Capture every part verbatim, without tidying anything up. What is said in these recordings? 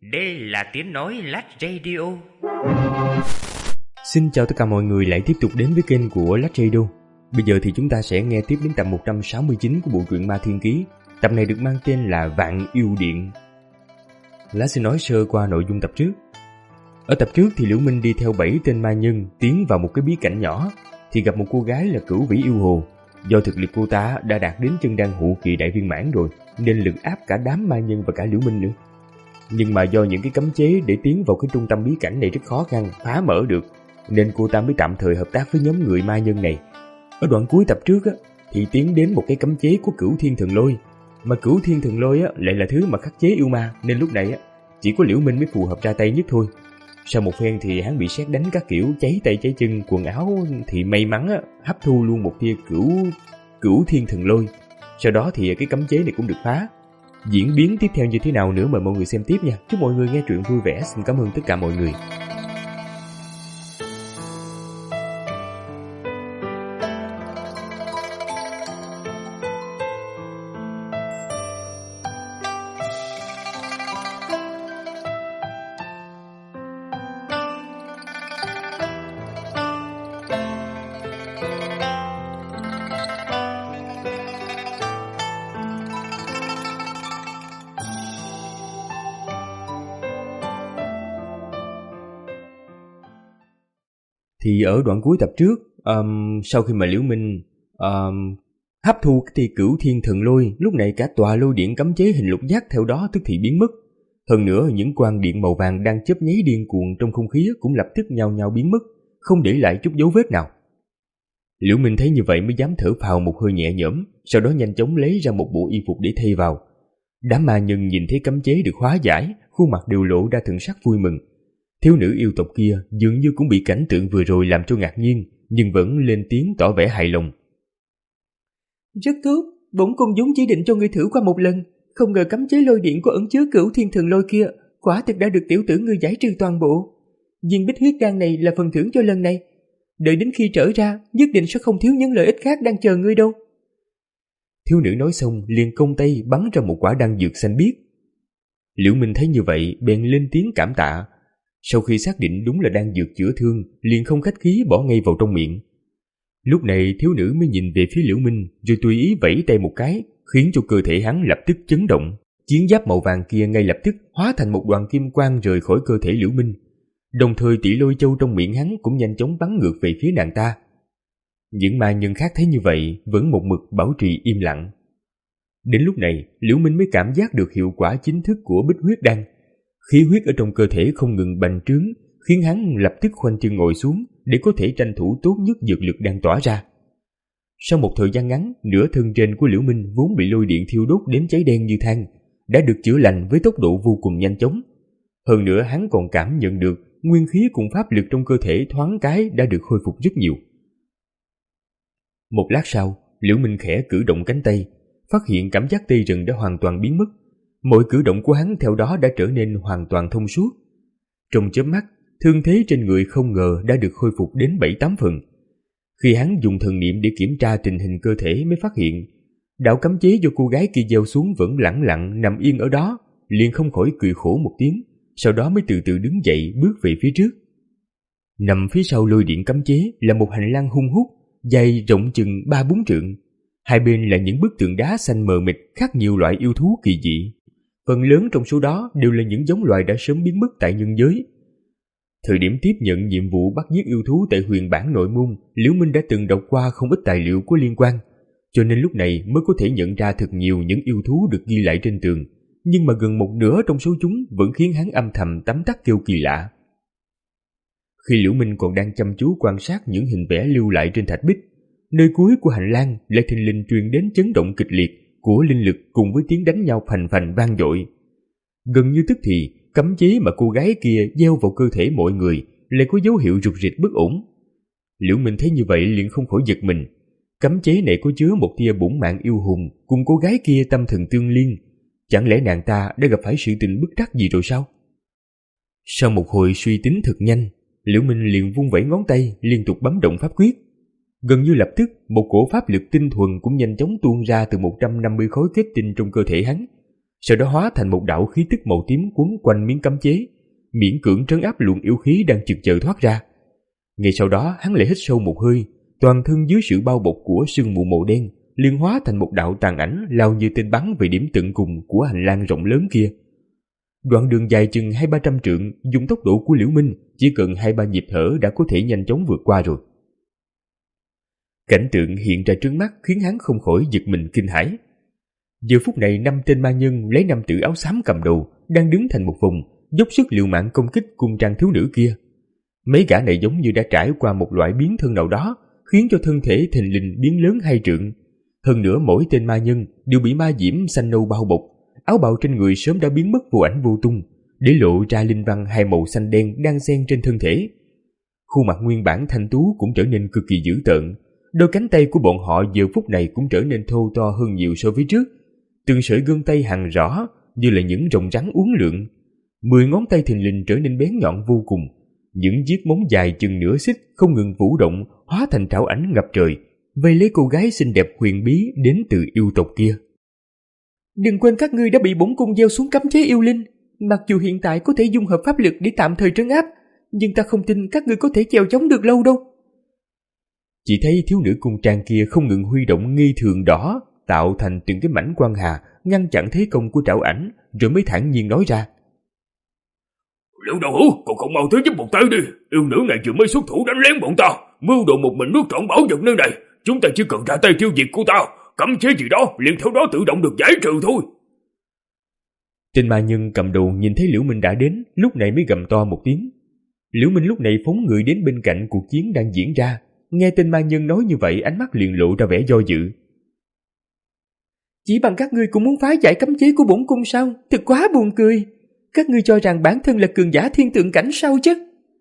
Đây là tiếng nói Lát Radio. Xin chào tất cả mọi người lại tiếp tục đến với kênh của Lát Radio. Bây giờ thì chúng ta sẽ nghe tiếp đến tập một trăm sáu mươi chín của bộ truyện Ma Thiên Ký. Tập này được mang tên là Vạn Yêu Điện. Lát xin nói sơ qua nội dung tập trước. Ở tập trước thì Liễu Minh đi theo bảy tên ma nhân tiến vào một cái bí cảnh nhỏ, thì gặp một cô gái là Cửu Vĩ Yêu Hồ. Do thực lực cô ta đã đạt đến chân đan hụ kỳ đại viên mãn rồi, nên lực áp cả đám ma nhân và cả Liễu Minh nữa. Nhưng mà do những cái cấm chế để tiến vào cái trung tâm bí cảnh này rất khó khăn phá mở được, nên cô ta mới tạm thời hợp tác với nhóm người ma nhân này. Ở đoạn cuối tập trước á, thì tiến đến một cái cấm chế của Cửu Thiên Thần Lôi, mà Cửu Thiên Thần Lôi á, lại là thứ mà khắc chế yêu ma, nên lúc này á, chỉ có Liễu Minh mới phù hợp ra tay nhất thôi. Sau một phen thì hắn bị sét đánh các kiểu cháy tay cháy chân, quần áo thì may mắn á, hấp thu luôn một tia cửu cửu thiên thần lôi. Sau đó thì cái cấm chế này cũng được phá. Diễn biến tiếp theo như thế nào nữa mời mọi người xem tiếp nha. Chúc mọi người nghe truyện vui vẻ. Xin cảm ơn tất cả mọi người. Thì ở đoạn cuối tập trước, um, sau khi mà Liễu Minh um, hấp thu cái tia Cửu Thiên Thần Lôi, lúc này cả tòa lôi điện cấm chế hình lục giác theo đó tức thì biến mất. Hơn nữa những quang điện màu vàng đang chớp nháy điên cuồng trong không khí cũng lập tức nhao nhao biến mất, không để lại chút dấu vết nào. Liễu Minh thấy như vậy mới dám thở phào một hơi nhẹ nhõm, sau đó nhanh chóng lấy ra một bộ y phục để thay vào. Đám ma nhân nhìn thấy cấm chế được hóa giải, khuôn mặt đều lộ ra thần sắc vui mừng. Thiếu nữ yêu tộc kia dường như cũng bị cảnh tượng vừa rồi làm cho ngạc nhiên, nhưng vẫn lên tiếng tỏ vẻ hài lòng. Rất tốt, bổn cung vốn chỉ định cho ngươi thử qua một lần, không ngờ cấm chế lôi điện có ẩn chứa Cửu Thiên Thần Lôi kia quả thực đã được tiểu tử ngươi giải trừ toàn bộ. Viên bích huyết đan này là phần thưởng cho lần này, đợi đến khi trở ra nhất định sẽ không thiếu những lợi ích khác đang chờ ngươi đâu. Thiếu nữ nói xong liền công tay bắn ra một quả đan dược xanh biếc. Liễu Minh thấy như vậy bèn lên tiếng cảm tạ. Sau khi xác định đúng là đang dược chữa thương, liền không khách khí bỏ ngay vào trong miệng. Lúc này thiếu nữ mới nhìn về phía Liễu Minh, rồi tùy ý vẫy tay một cái, khiến cho cơ thể hắn lập tức chấn động. Chiến giáp màu vàng kia ngay lập tức hóa thành một đoàn kim quang rời khỏi cơ thể Liễu Minh. Đồng thời tỷ lôi châu trong miệng hắn cũng nhanh chóng bắn ngược về phía nàng ta. Những ma nhân khác thấy như vậy vẫn một mực bảo trì im lặng. Đến lúc này, Liễu Minh mới cảm giác được hiệu quả chính thức của bích huyết đan. Khí huyết ở trong cơ thể không ngừng bành trướng, khiến hắn lập tức khoanh chân ngồi xuống để có thể tranh thủ tốt nhất dược lực đang tỏa ra. Sau một thời gian ngắn, nửa thân trên của Liễu Minh vốn bị lôi điện thiêu đốt đến cháy đen như than, đã được chữa lành với tốc độ vô cùng nhanh chóng. Hơn nữa hắn còn cảm nhận được nguyên khí cùng pháp lực trong cơ thể thoáng cái đã được khôi phục rất nhiều. Một lát sau, Liễu Minh khẽ cử động cánh tay, phát hiện cảm giác tê rần đã hoàn toàn biến mất. Mọi cử động của hắn theo đó đã trở nên hoàn toàn thông suốt. Trong chớp mắt, thương thế trên người không ngờ đã được khôi phục đến bảy tám phần. Khi hắn dùng thần niệm để kiểm tra tình hình cơ thể mới phát hiện, đạo cấm chế do cô gái kia gieo xuống vẫn lẳng lặng nằm yên ở đó, liền không khỏi cười khổ một tiếng, sau đó mới từ từ đứng dậy bước về phía trước. Nằm phía sau lôi điện cấm chế là một hành lang hung hút, dài rộng chừng ba bốn trượng. Hai bên là những bức tường đá xanh mờ mịt khắc nhiều loại yêu thú kỳ dị. Phần lớn trong số đó đều là những giống loài đã sớm biến mất tại nhân giới. Thời điểm tiếp nhận nhiệm vụ bắt giết yêu thú tại huyền bản nội môn, Liễu Minh đã từng đọc qua không ít tài liệu có liên quan, cho nên lúc này mới có thể nhận ra thật nhiều những yêu thú được ghi lại trên tường, nhưng mà gần một nửa trong số chúng vẫn khiến hắn âm thầm tấm tắc kêu kỳ lạ. Khi Liễu Minh còn đang chăm chú quan sát những hình vẽ lưu lại trên thạch bích, nơi cuối của hành lang lại thình lình truyền đến chấn động kịch liệt của linh lực cùng với tiếng đánh nhau phành phành vang dội. Gần như tức thì, cấm chế mà cô gái kia gieo vào cơ thể mọi người lại có dấu hiệu rục rịch bất ổn. Liễu Minh thấy như vậy liền không khỏi giật mình. Cấm chế này có chứa một tia bổn mạng yêu hùng cùng cô gái kia tâm thần tương liên. Chẳng lẽ nàng ta đã gặp phải sự tình bức trắc gì rồi sao? Sau một hồi suy tính thật nhanh, Liễu Minh liền vung vẩy ngón tay liên tục bấm động pháp quyết. Gần như lập tức, một cổ pháp lực tinh thuần cũng nhanh chóng tuôn ra từ một trăm năm mươi khối kết tinh trong cơ thể hắn. sau đó hóa thành một đạo khí tức màu tím quấn quanh miếng cấm chế, miễn cưỡng trấn áp luồng yêu khí đang chực chờ thoát ra. Ngay sau đó hắn lại hít sâu một hơi, toàn thân dưới sự bao bọc của sương mù màu đen liền hóa thành một đạo tàn ảnh lao như tên bắn về điểm tận cùng của hành lang rộng lớn kia. Đoạn đường dài chừng hai ba trăm trượng, dùng tốc độ của Liễu Minh chỉ cần hai ba nhịp thở đã có thể nhanh chóng vượt qua rồi. Cảnh tượng hiện ra trước mắt khiến hắn không khỏi giật mình kinh hãi. Giờ phút này năm tên ma nhân lấy nam tử áo xám cầm đầu đang đứng thành một vùng, dốc sức liều mạng công kích cung trang thiếu nữ kia. Mấy gã này giống như đã trải qua một loại biến thân nào đó, khiến cho thân thể thình lình biến lớn hai trượng. Hơn nữa mỗi tên ma nhân đều bị ma diễm xanh nâu bao bọc, áo bào trên người sớm đã biến mất vô ảnh vô tung, để lộ ra linh văn hai màu xanh đen đang xen trên thân thể. Khuôn mặt nguyên bản thanh tú cũng trở nên cực kỳ dữ tợn, đôi cánh tay của bọn họ giờ phút này cũng trở nên thô to hơn nhiều so với trước. Từng sợi gân tay hằn rõ như là những rồng rắn uốn lượn, mười ngón tay thình lình trở nên bén nhọn vô cùng. Những chiếc móng dài chừng nửa xích không ngừng vũ động, hóa thành trảo ảnh ngập trời, vây lấy cô gái xinh đẹp huyền bí đến từ yêu tộc kia. Đừng quên các ngươi đã bị bổn cung gieo xuống cấm chế yêu linh. Mặc dù hiện tại có thể dung hợp pháp lực để tạm thời trấn áp, nhưng ta không tin các ngươi có thể chèo chống được lâu đâu. Chỉ thấy thiếu nữ cung trang kia không ngừng huy động nghi thường đỏ, tạo thành từng cái mảnh quang hà, ngăn chặn thế công của trảo ảnh, rồi mới thản nhiên nói ra. Liễu đạo hữu, còn không mau tới giúp một tay đi. Yêu nữ này vừa mới xuất thủ đánh lén bọn ta, mưu đồ một mình nuốt trọn bảo vật nơi này. Chúng ta chỉ cần ra tay tiêu diệt cô ta, cấm chế gì đó liền theo đó tự động được giải trừ thôi. Tên ma nhân cầm đầu nhìn thấy Liễu Minh đã đến, lúc này mới gầm to một tiếng. Liễu Minh lúc này phóng người đến bên cạnh cuộc chiến đang diễn ra. Nghe tên ma nhân nói như vậy, ánh mắt liền lộ ra vẻ do dự. Chỉ bằng các ngươi cũng muốn phá giải cấm chế của bổn cung sao? Thật quá buồn cười. Các ngươi cho rằng bản thân là cường giả thiên tượng cảnh sao chứ?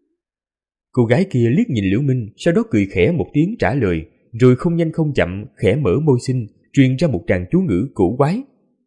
Cô gái kia liếc nhìn Liễu Minh, sau đó cười khẽ một tiếng trả lời, rồi không nhanh không chậm khẽ mở môi xinh, truyền ra một tràng chú ngữ cổ quái.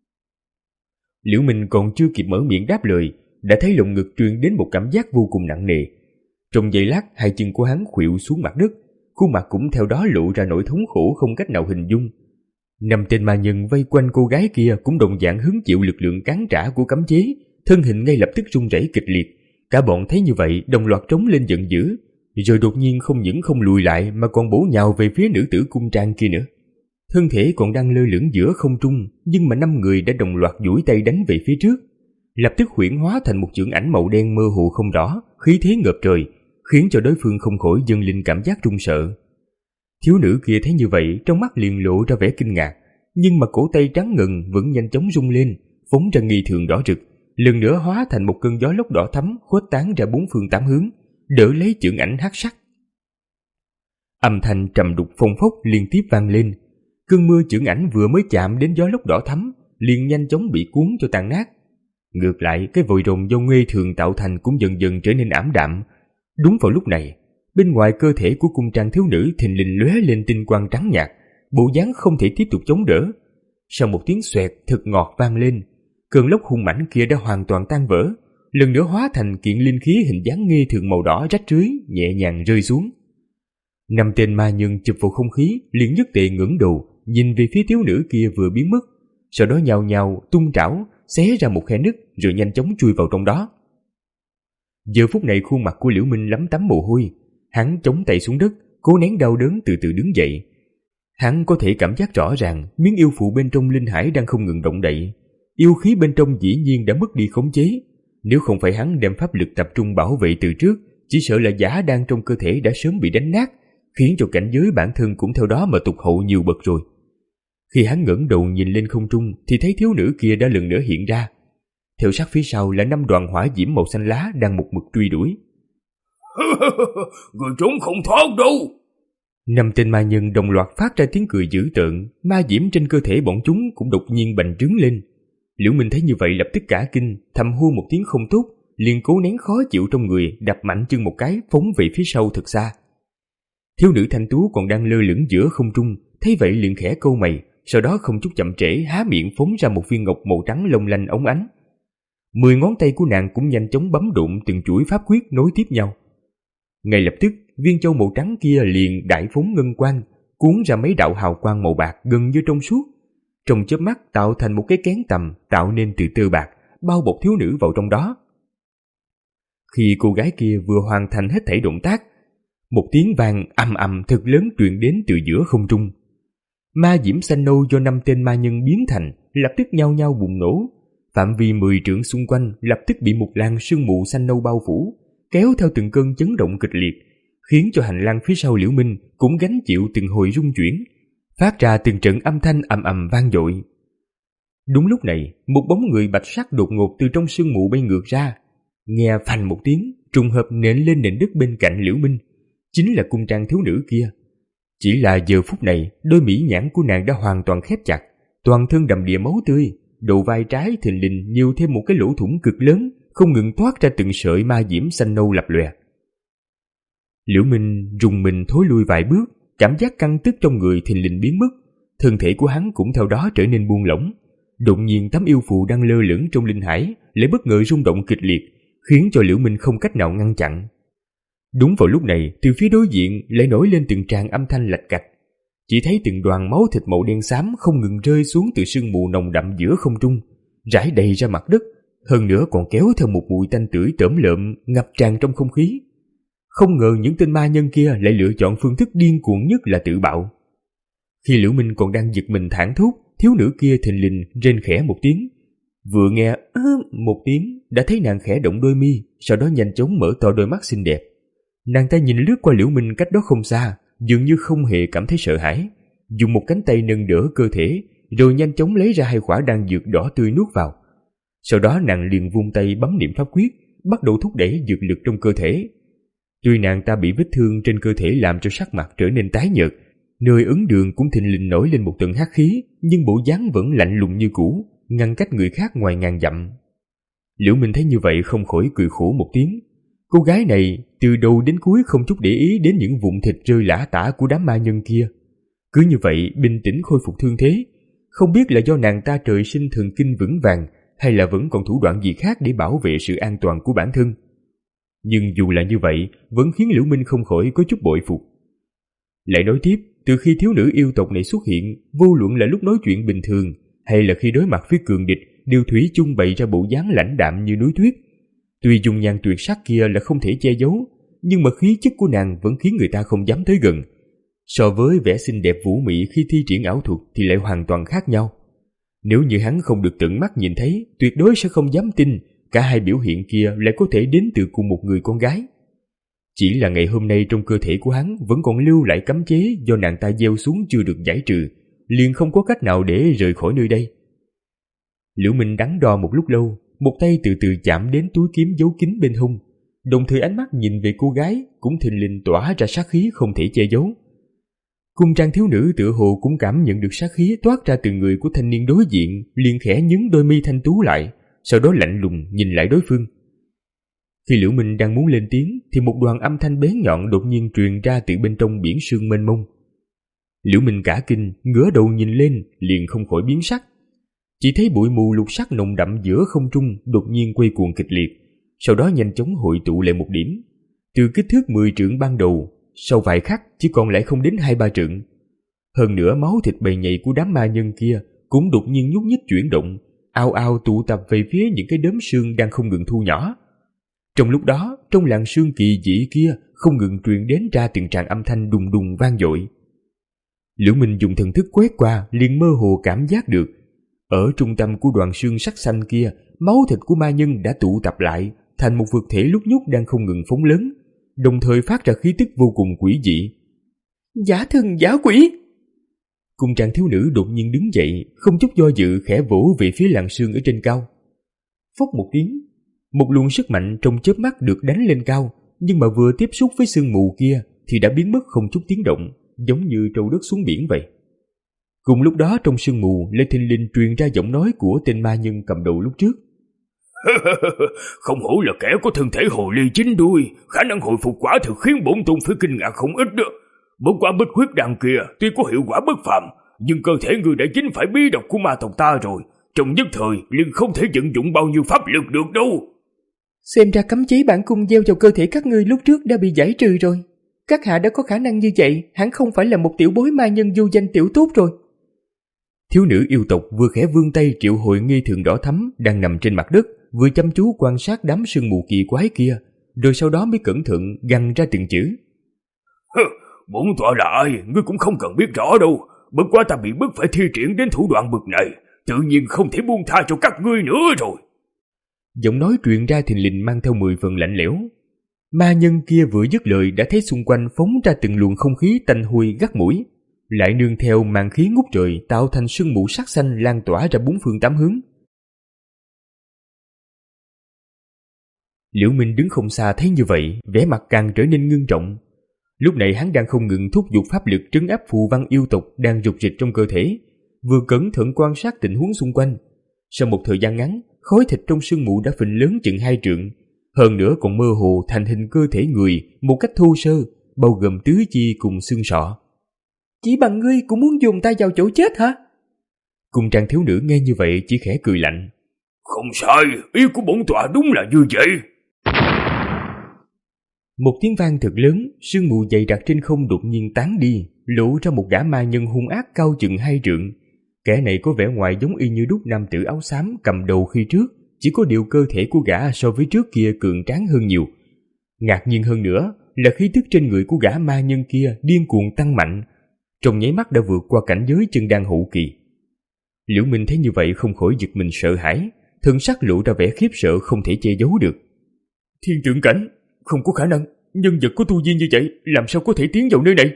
Liễu Minh còn chưa kịp mở miệng đáp lời, đã thấy lồng ngực truyền đến một cảm giác vô cùng nặng nề. Trong giây lát, hai chân của hắn khuỵu xuống mặt đất, khuôn mặt cũng theo đó lộ ra nỗi thống khổ không cách nào hình dung. Năm tên ma nhân vây quanh cô gái kia cũng đồng dạng hứng chịu lực lượng cán trả của cấm chế, thân hình ngay lập tức run rẩy kịch liệt. Cả bọn thấy như vậy đồng loạt trống lên giận dữ, rồi đột nhiên không những không lùi lại mà còn bổ nhào về phía nữ tử cung trang kia nữa. Thân thể còn đang lơ lửng giữa không trung, nhưng mà năm người đã đồng loạt duỗi tay đánh về phía trước, lập tức huyễn hóa thành một chưởng ảnh màu đen mơ hồ không rõ, khí thế ngập trời, khiến cho đối phương không khỏi dâng lên cảm giác run sợ. Thiếu nữ kia thấy như vậy, trong mắt liền lộ ra vẻ kinh ngạc, nhưng mà cổ tay trắng ngần vẫn nhanh chóng rung lên, phóng ra nghi thường đỏ rực, lần nữa hóa thành một cơn gió lốc đỏ thắm khuếch tán ra bốn phương tám hướng, đỡ lấy chưởng ảnh hắc sắc. Âm thanh trầm đục phong phốc liên tiếp vang lên. Cơn mưa chưởng ảnh vừa mới chạm đến gió lốc đỏ thắm, liền nhanh chóng bị cuốn cho tan nát. Ngược lại, cái vòi rồng do ngây thường tạo thành cũng dần dần trở nên ảm đạm. Đúng vào lúc này, bên ngoài cơ thể của cung trang thiếu nữ thình lình lóe lên tinh quang trắng nhạt, bộ dáng không thể tiếp tục chống đỡ. Sau một tiếng xoẹt thật ngọt vang lên, cơn lốc hung mãnh kia đã hoàn toàn tan vỡ, lần nữa hóa thành kiện linh khí hình dáng nghi thường màu đỏ rách rưới nhẹ nhàng rơi xuống. Năm tên ma nhân chụp vào không khí, liền nhất tề ngẩng đầu nhìn về phía thiếu nữ kia vừa biến mất, sau đó nhào nhào tung trảo xé ra một khe nứt rồi nhanh chóng chui vào trong đó. Giờ phút này khuôn mặt của Liễu Minh lấm tấm mồ hôi, hắn chống tay xuống đất, cố nén đau đớn từ từ đứng dậy. Hắn có thể cảm giác rõ ràng miếng yêu phụ bên trong linh hải đang không ngừng động đậy, yêu khí bên trong dĩ nhiên đã mất đi khống chế. Nếu không phải hắn đem pháp lực tập trung bảo vệ từ trước, chỉ sợ là giả đan trong cơ thể đã sớm bị đánh nát, khiến cho cảnh giới bản thân cũng theo đó mà tụt hậu nhiều bậc rồi. Khi hắn ngẩng đầu nhìn lên không trung thì thấy thiếu nữ kia đã lần nữa hiện ra. Theo sát phía sau là năm đoàn hỏa diễm màu xanh lá đang một mực truy đuổi. Người trốn không thoát đâu. Năm tên ma nhân đồng loạt phát ra tiếng cười dữ tợn, ma diễm trên cơ thể bọn chúng cũng đột nhiên bành trướng lên. Liễu Minh thấy như vậy lập tức cả kinh, thầm hô một tiếng không tốt, liền cố nén khó chịu trong người, đập mạnh chân một cái phóng về phía sau thật xa. Thiếu nữ thanh tú còn đang lơ lửng giữa không trung, thấy vậy liền khẽ câu mày, sau đó không chút chậm trễ há miệng phóng ra một viên ngọc màu trắng long lanh óng ánh. Mười ngón tay của nàng cũng nhanh chóng bấm đụng từng chuỗi pháp quyết nối tiếp nhau. Ngay lập tức, viên châu màu trắng kia liền đại phóng ngân quang, cuốn ra mấy đạo hào quang màu bạc gần như trong suốt. trong chớp mắt tạo thành một cái kén tầm tạo nên từ tơ bạc, bao bọc thiếu nữ vào trong đó. Khi cô gái kia vừa hoàn thành hết thảy động tác, một tiếng vang ầm ầm thật lớn truyền đến từ giữa không trung. Ma diễm xanh nâu do năm tên ma nhân biến thành lập tức nhao nhao bùng nổ, phạm vi mười trượng xung quanh lập tức bị một làn sương mù xanh nâu bao phủ, kéo theo từng cơn chấn động kịch liệt, khiến cho hành lang phía sau Liễu Minh cũng gánh chịu từng hồi rung chuyển, phát ra từng trận âm thanh ầm ầm vang dội. Đúng lúc này, một bóng người bạch sắc đột ngột từ trong sương mù bay ngược ra, nghe phành một tiếng, trùng hợp nện lên nền đất bên cạnh Liễu Minh, chính là cung trang thiếu nữ kia. Chỉ là giờ phút này, đôi mỹ nhãn của nàng đã hoàn toàn khép chặt, toàn thân đầm đìa máu tươi, đầu vai trái thình lình nhiều thêm một cái lỗ thủng cực lớn, không ngừng thoát ra từng sợi ma diễm xanh nâu lập lòe. Liễu Minh rùng mình thối lui vài bước, cảm giác căng tức trong người thình lình biến mất, thân thể của hắn cũng theo đó trở nên buông lỏng. Đột nhiên tấm yêu phù đang lơ lửng trong linh hải lại bất ngờ rung động kịch liệt, khiến cho Liễu Minh không cách nào ngăn chặn. Đúng vào lúc này, từ phía đối diện lại nổi lên từng tràng âm thanh lạch cạch. Chỉ thấy từng đoàn máu thịt màu đen xám không ngừng rơi xuống từ sương mù nồng đậm giữa không trung, rải đầy ra mặt đất, hơn nữa còn kéo theo một mùi tanh tưởi tởm lợm ngập tràn trong không khí. Không ngờ những tên ma nhân kia lại lựa chọn phương thức điên cuồng nhất là tự bạo. Khi Liễu Minh còn đang giật mình thảng thốt, thiếu nữ kia thình lình rên khẽ một tiếng. Vừa nghe ơ một tiếng, đã thấy nàng khẽ động đôi mi, sau đó nhanh chóng mở to đôi mắt xinh đẹp. Nàng ta nhìn lướt qua Liễu Minh cách đó không xa, dường như không hề cảm thấy sợ hãi, dùng một cánh tay nâng đỡ cơ thể, rồi nhanh chóng lấy ra hai quả đan dược đỏ tươi nuốt vào. Sau đó nàng liền vung tay bấm niệm pháp quyết, bắt đầu thúc đẩy dược lực trong cơ thể. Tuy nàng ta bị vết thương trên cơ thể làm cho sắc mặt trở nên tái nhợt, nơi ấn đường cũng thình lình nổi lên một tầng hắc khí, nhưng bộ dáng vẫn lạnh lùng như cũ, ngăn cách người khác ngoài ngàn dặm. Liễu Minh thấy như vậy không khỏi cười khổ một tiếng. Cô gái này từ đầu đến cuối không chút để ý đến những vụn thịt rơi lả tả của đám ma nhân kia. Cứ như vậy bình tĩnh khôi phục thương thế, không biết là do nàng ta trời sinh thần kinh vững vàng hay là vẫn còn thủ đoạn gì khác để bảo vệ sự an toàn của bản thân. Nhưng dù là như vậy, vẫn khiến Liễu Minh không khỏi có chút bội phục. Lại nói tiếp, từ khi thiếu nữ yêu tộc này xuất hiện, vô luận là lúc nói chuyện bình thường hay là khi đối mặt với cường địch, đều thủy chung bày ra bộ dáng lãnh đạm như núi tuyết. Tuy dung nhan tuyệt sắc kia là không thể che giấu, nhưng mà khí chất của nàng vẫn khiến người ta không dám tới gần. So với vẻ xinh đẹp vũ mị khi thi triển ảo thuật thì lại hoàn toàn khác nhau. Nếu như hắn không được tận mắt nhìn thấy, tuyệt đối sẽ không dám tin cả hai biểu hiện kia lại có thể đến từ cùng một người con gái. Chỉ là ngày hôm nay trong cơ thể của hắn vẫn còn lưu lại cấm chế do nàng ta gieo xuống chưa được giải trừ, liền không có cách nào để rời khỏi nơi đây. Liễu Minh đắn đo một lúc lâu, một tay từ từ chạm đến túi kiếm giấu kín bên hông, đồng thời ánh mắt nhìn về cô gái cũng thình lình tỏa ra sát khí không thể che giấu. Cung trang thiếu nữ tựa hồ cũng cảm nhận được sát khí toát ra từ người của thanh niên đối diện, liền khẽ nhướng đôi mi thanh tú lại, sau đó lạnh lùng nhìn lại đối phương. Khi Liễu Minh đang muốn lên tiếng thì một đoàn âm thanh bén nhọn đột nhiên truyền ra từ bên trong biển sương mênh mông. Liễu Minh cả kinh, ngửa đầu nhìn lên liền không khỏi biến sắc. Chỉ thấy bụi mù lục sắc nồng đậm giữa không trung đột nhiên quay cuồng kịch liệt, sau đó nhanh chóng hội tụ lại một điểm. Từ kích thước mười trượng ban đầu, sau vài khắc chỉ còn lại không đến hai ba trượng. Hơn nữa máu thịt bầy nhầy của đám ma nhân kia cũng đột nhiên nhúc nhích chuyển động, ao ao tụ tập về phía những cái đốm sương đang không ngừng thu nhỏ. Trong lúc đó, trong làn sương kỳ dị kia không ngừng truyền đến ra từng tràng âm thanh đùng đùng vang dội. Liễu Minh dùng thần thức quét qua, liền mơ hồ cảm giác được, ở trung tâm của đoàn sương sắc xanh kia, máu thịt của ma nhân đã tụ tập lại thành một vật thể lúc nhúc đang không ngừng phóng lớn, đồng thời phát ra khí tức vô cùng quỷ dị. Giả thần giả quỷ! Cung trang thiếu nữ đột nhiên đứng dậy, không chút do dự khẽ vỗ về phía làn sương ở trên cao. Phốc một tiếng, một luồng sức mạnh trong chớp mắt được đánh lên cao, nhưng mà vừa tiếp xúc với sương mù kia thì đã biến mất không chút tiếng động, giống như trâu đất xuống biển vậy. Cùng lúc đó trong sương mù lại thình lình truyền ra giọng nói của tên ma nhân cầm đầu lúc trước. Không hổ là kẻ có thân thể hồ ly chín đuôi, khả năng hồi phục quả thực khiến bổn tôn phải kinh ngạc không ít đó. Bất quả bích huyết đan kia tuy có hiệu quả bất phàm, nhưng cơ thể người đã dính phải bí độc của ma tộc ta rồi, trong nhất thời liền không thể vận dụng bao nhiêu pháp lực được đâu. Xem ra cấm chế bản cung gieo vào cơ thể các ngươi lúc trước đã bị giải trừ rồi. Các hạ đã có khả năng như vậy, hẳn không phải là một tiểu bối ma nhân vô danh tiểu tốt rồi. Thiếu nữ yêu tộc vừa khẽ vươn tay triệu hồi nghi thường đỏ thắm đang nằm trên mặt đất, vừa chăm chú quan sát đám sương mù kỳ quái kia, rồi sau đó mới cẩn thận gằn ra từng chữ. Bổn tọa là ai, ngươi cũng không cần biết rõ đâu. Bất quá ta bị bức phải thi triển đến thủ đoạn bực này, tự nhiên không thể buông tha cho các ngươi nữa rồi. Giọng nói truyền ra thình lình mang theo mười phần lạnh lẽo. Ma nhân kia vừa dứt lời đã thấy xung quanh phóng ra từng luồng không khí tanh hôi gắt mũi, lại nương theo màn khí ngút trời tạo thành sương mù sắc xanh lan tỏa ra bốn phương tám hướng. Liễu Minh đứng không xa thấy như vậy, vẻ mặt càng trở nên ngưng trọng. Lúc này hắn đang không ngừng thúc giục pháp lực trấn áp phù văn yêu tộc đang rục rịch trong cơ thể, vừa cẩn thận quan sát tình huống xung quanh. Sau một thời gian ngắn, khối thịt trong sương mù đã phình lớn chừng hai trượng, hơn nữa còn mơ hồ thành hình cơ thể người một cách thô sơ, bao gồm tứ chi cùng xương sọ. Chỉ bằng ngươi cũng muốn dùng tay vào chỗ chết hả? Cùng trang thiếu nữ nghe như vậy chỉ khẽ cười lạnh. Không sai, ý của bổn tọa đúng là như vậy. Một tiếng vang thật lớn, sương mù dày đặc trên không đột nhiên tán đi, lộ ra một gã ma nhân hung ác cao chừng hai trượng. Kẻ này có vẻ ngoài giống y như đúc nam tử áo xám cầm đầu khi trước, chỉ có điều cơ thể của gã so với trước kia cường tráng hơn nhiều. Ngạc nhiên hơn nữa là khí tức trên người của gã ma nhân kia điên cuồng tăng mạnh, trong nháy mắt đã vượt qua cảnh giới chân đan hậu kỳ. Liễu Minh thấy như vậy không khỏi giật mình sợ hãi, thân sắc lộ ra vẻ khiếp sợ không thể che giấu được. Thiên tượng cảnh, không có khả năng, nhân vật có tu vi như vậy làm sao có thể tiến vào nơi này?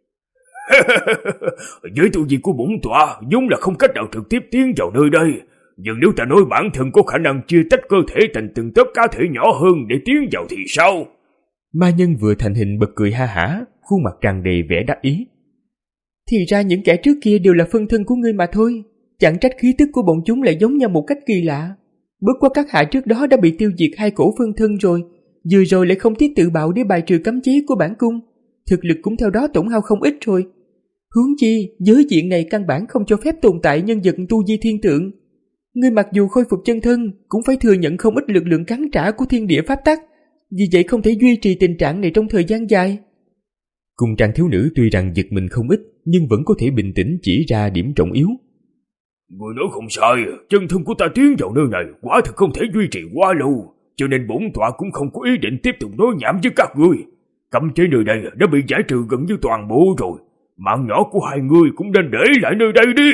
Với tu vi của bổn tọa vốn là không cách nào trực tiếp tiến vào nơi đây, nhưng nếu ta nói bản thân có khả năng chia tách cơ thể thành từng tấc cá thể nhỏ hơn để tiến vào thì sao? Ma nhân vừa thành hình bật cười ha hả, khuôn mặt tràn đầy vẻ đắc ý. Thì ra những kẻ trước kia đều là phân thân của ngươi mà thôi, chẳng trách khí tức của bọn chúng lại giống nhau một cách kỳ lạ. Bất quá các hạ trước đó đã bị tiêu diệt hai cổ phân thân rồi, vừa rồi lại không tiếc tự bạo để bài trừ cấm chế của bản cung, thực lực cũng theo đó tổn hao không ít rồi. Huống chi, giới diện này căn bản không cho phép tồn tại nhân vật tu vi thiên tượng. Ngươi mặc dù khôi phục chân thân, cũng phải thừa nhận không ít lực lượng cắn trả của thiên địa pháp tắc, vì vậy không thể duy trì tình trạng này trong thời gian dài. Cùng trang thiếu nữ tuy rằng giật mình không ít, nhưng vẫn có thể bình tĩnh chỉ ra điểm trọng yếu. Người nói không sai, chân thân của ta tiến vào nơi này quả thực không thể duy trì quá lâu, cho nên bổn tọa cũng không có ý định tiếp tục nói nhảm với các ngươi. Cấm chế nơi đây đã bị giải trừ gần như toàn bộ rồi, mạng nhỏ của hai người cũng nên để lại nơi đây đi.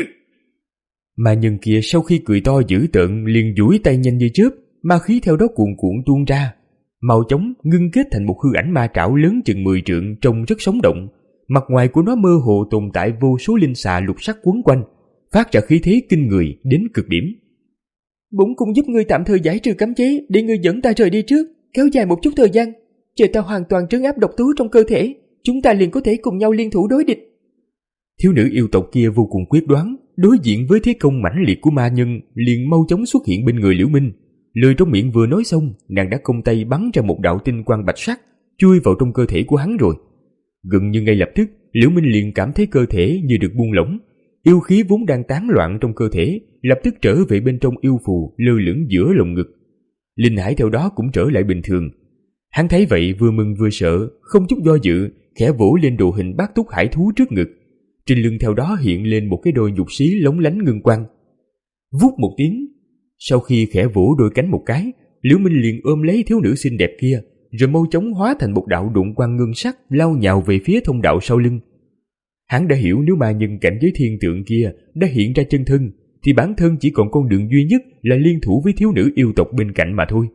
Ma nhân kia sau khi cười to dữ tợn liền duỗi tay nhanh như chớp, ma khí theo đó cuồn cuộn tuôn ra, mau chóng ngưng kết thành một hư ảnh ma trảo lớn chừng mười trượng, trông rất sống động. Mặt ngoài của nó mơ hồ tồn tại vô số linh xà lục sắc quấn quanh, phát ra khí thế kinh người đến cực điểm. Bổn cung giúp ngươi tạm thời giải trừ cấm chế để ngươi dẫn ta rời đi trước, kéo dài một chút thời gian, chờ ta hoàn toàn trấn áp độc tố trong cơ thể, chúng ta liền có thể cùng nhau liên thủ đối địch. Thiếu nữ yêu tộc kia vô cùng quyết đoán, đối diện với thế công mãnh liệt của ma nhân liền mau chóng xuất hiện bên người Liễu Minh. Lời trong miệng vừa nói xong, nàng đã công tay bắn ra một đạo tinh quang bạch sắc chui vào trong cơ thể của hắn rồi. Gần như ngay lập tức, Liễu Minh liền cảm thấy cơ thể như được buông lỏng, yêu khí vốn đang tán loạn trong cơ thể lập tức trở về bên trong yêu phù lơ lửng giữa lồng ngực. Linh hải theo đó cũng trở lại bình thường. Hắn thấy vậy vừa mừng vừa sợ, không chút do dự, khẽ vỗ lên đồ hình bát túc hải thú trước ngực. Trên lưng theo đó hiện lên một cái đôi nhục xí lóng lánh ngân quang. Vút một tiếng, sau khi khẽ vỗ đôi cánh một cái, Liễu Minh liền ôm lấy thiếu nữ xinh đẹp kia, rồi mau chóng hóa thành một đạo đụng quang ngân sắc lao nhào về phía thông đạo sau lưng. Hắn đã hiểu nếu ma nhân cảnh giới thiên tượng kia đã hiện ra chân thân, thì bản thân chỉ còn con đường duy nhất là liên thủ với thiếu nữ yêu tộc bên cạnh mà thôi.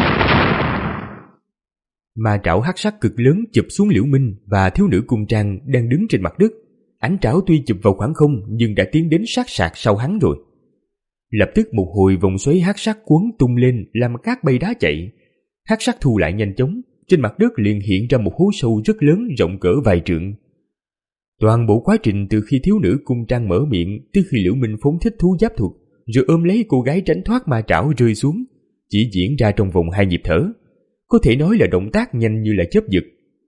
Ma trảo hắc sắc cực lớn chụp xuống Liễu Minh và thiếu nữ cung trang đang đứng trên mặt đất. Ánh trảo tuy chụp vào khoảng không nhưng đã tiến đến sát sạc sau hắn rồi. Lập tức một hồi vòng xoáy hắc sắc cuốn tung lên làm cát bay đá chạy. Hắc sắc thu lại nhanh chóng, trên mặt đất liền hiện ra một hố sâu rất lớn rộng cỡ vài trượng. Toàn bộ quá trình từ khi thiếu nữ cung trang mở miệng tới khi Liễu Minh phóng thích thú giáp thuật rồi ôm lấy cô gái tránh thoát ma trảo rơi xuống chỉ diễn ra trong vòng hai nhịp thở. Có thể nói là động tác nhanh như là chớp giật.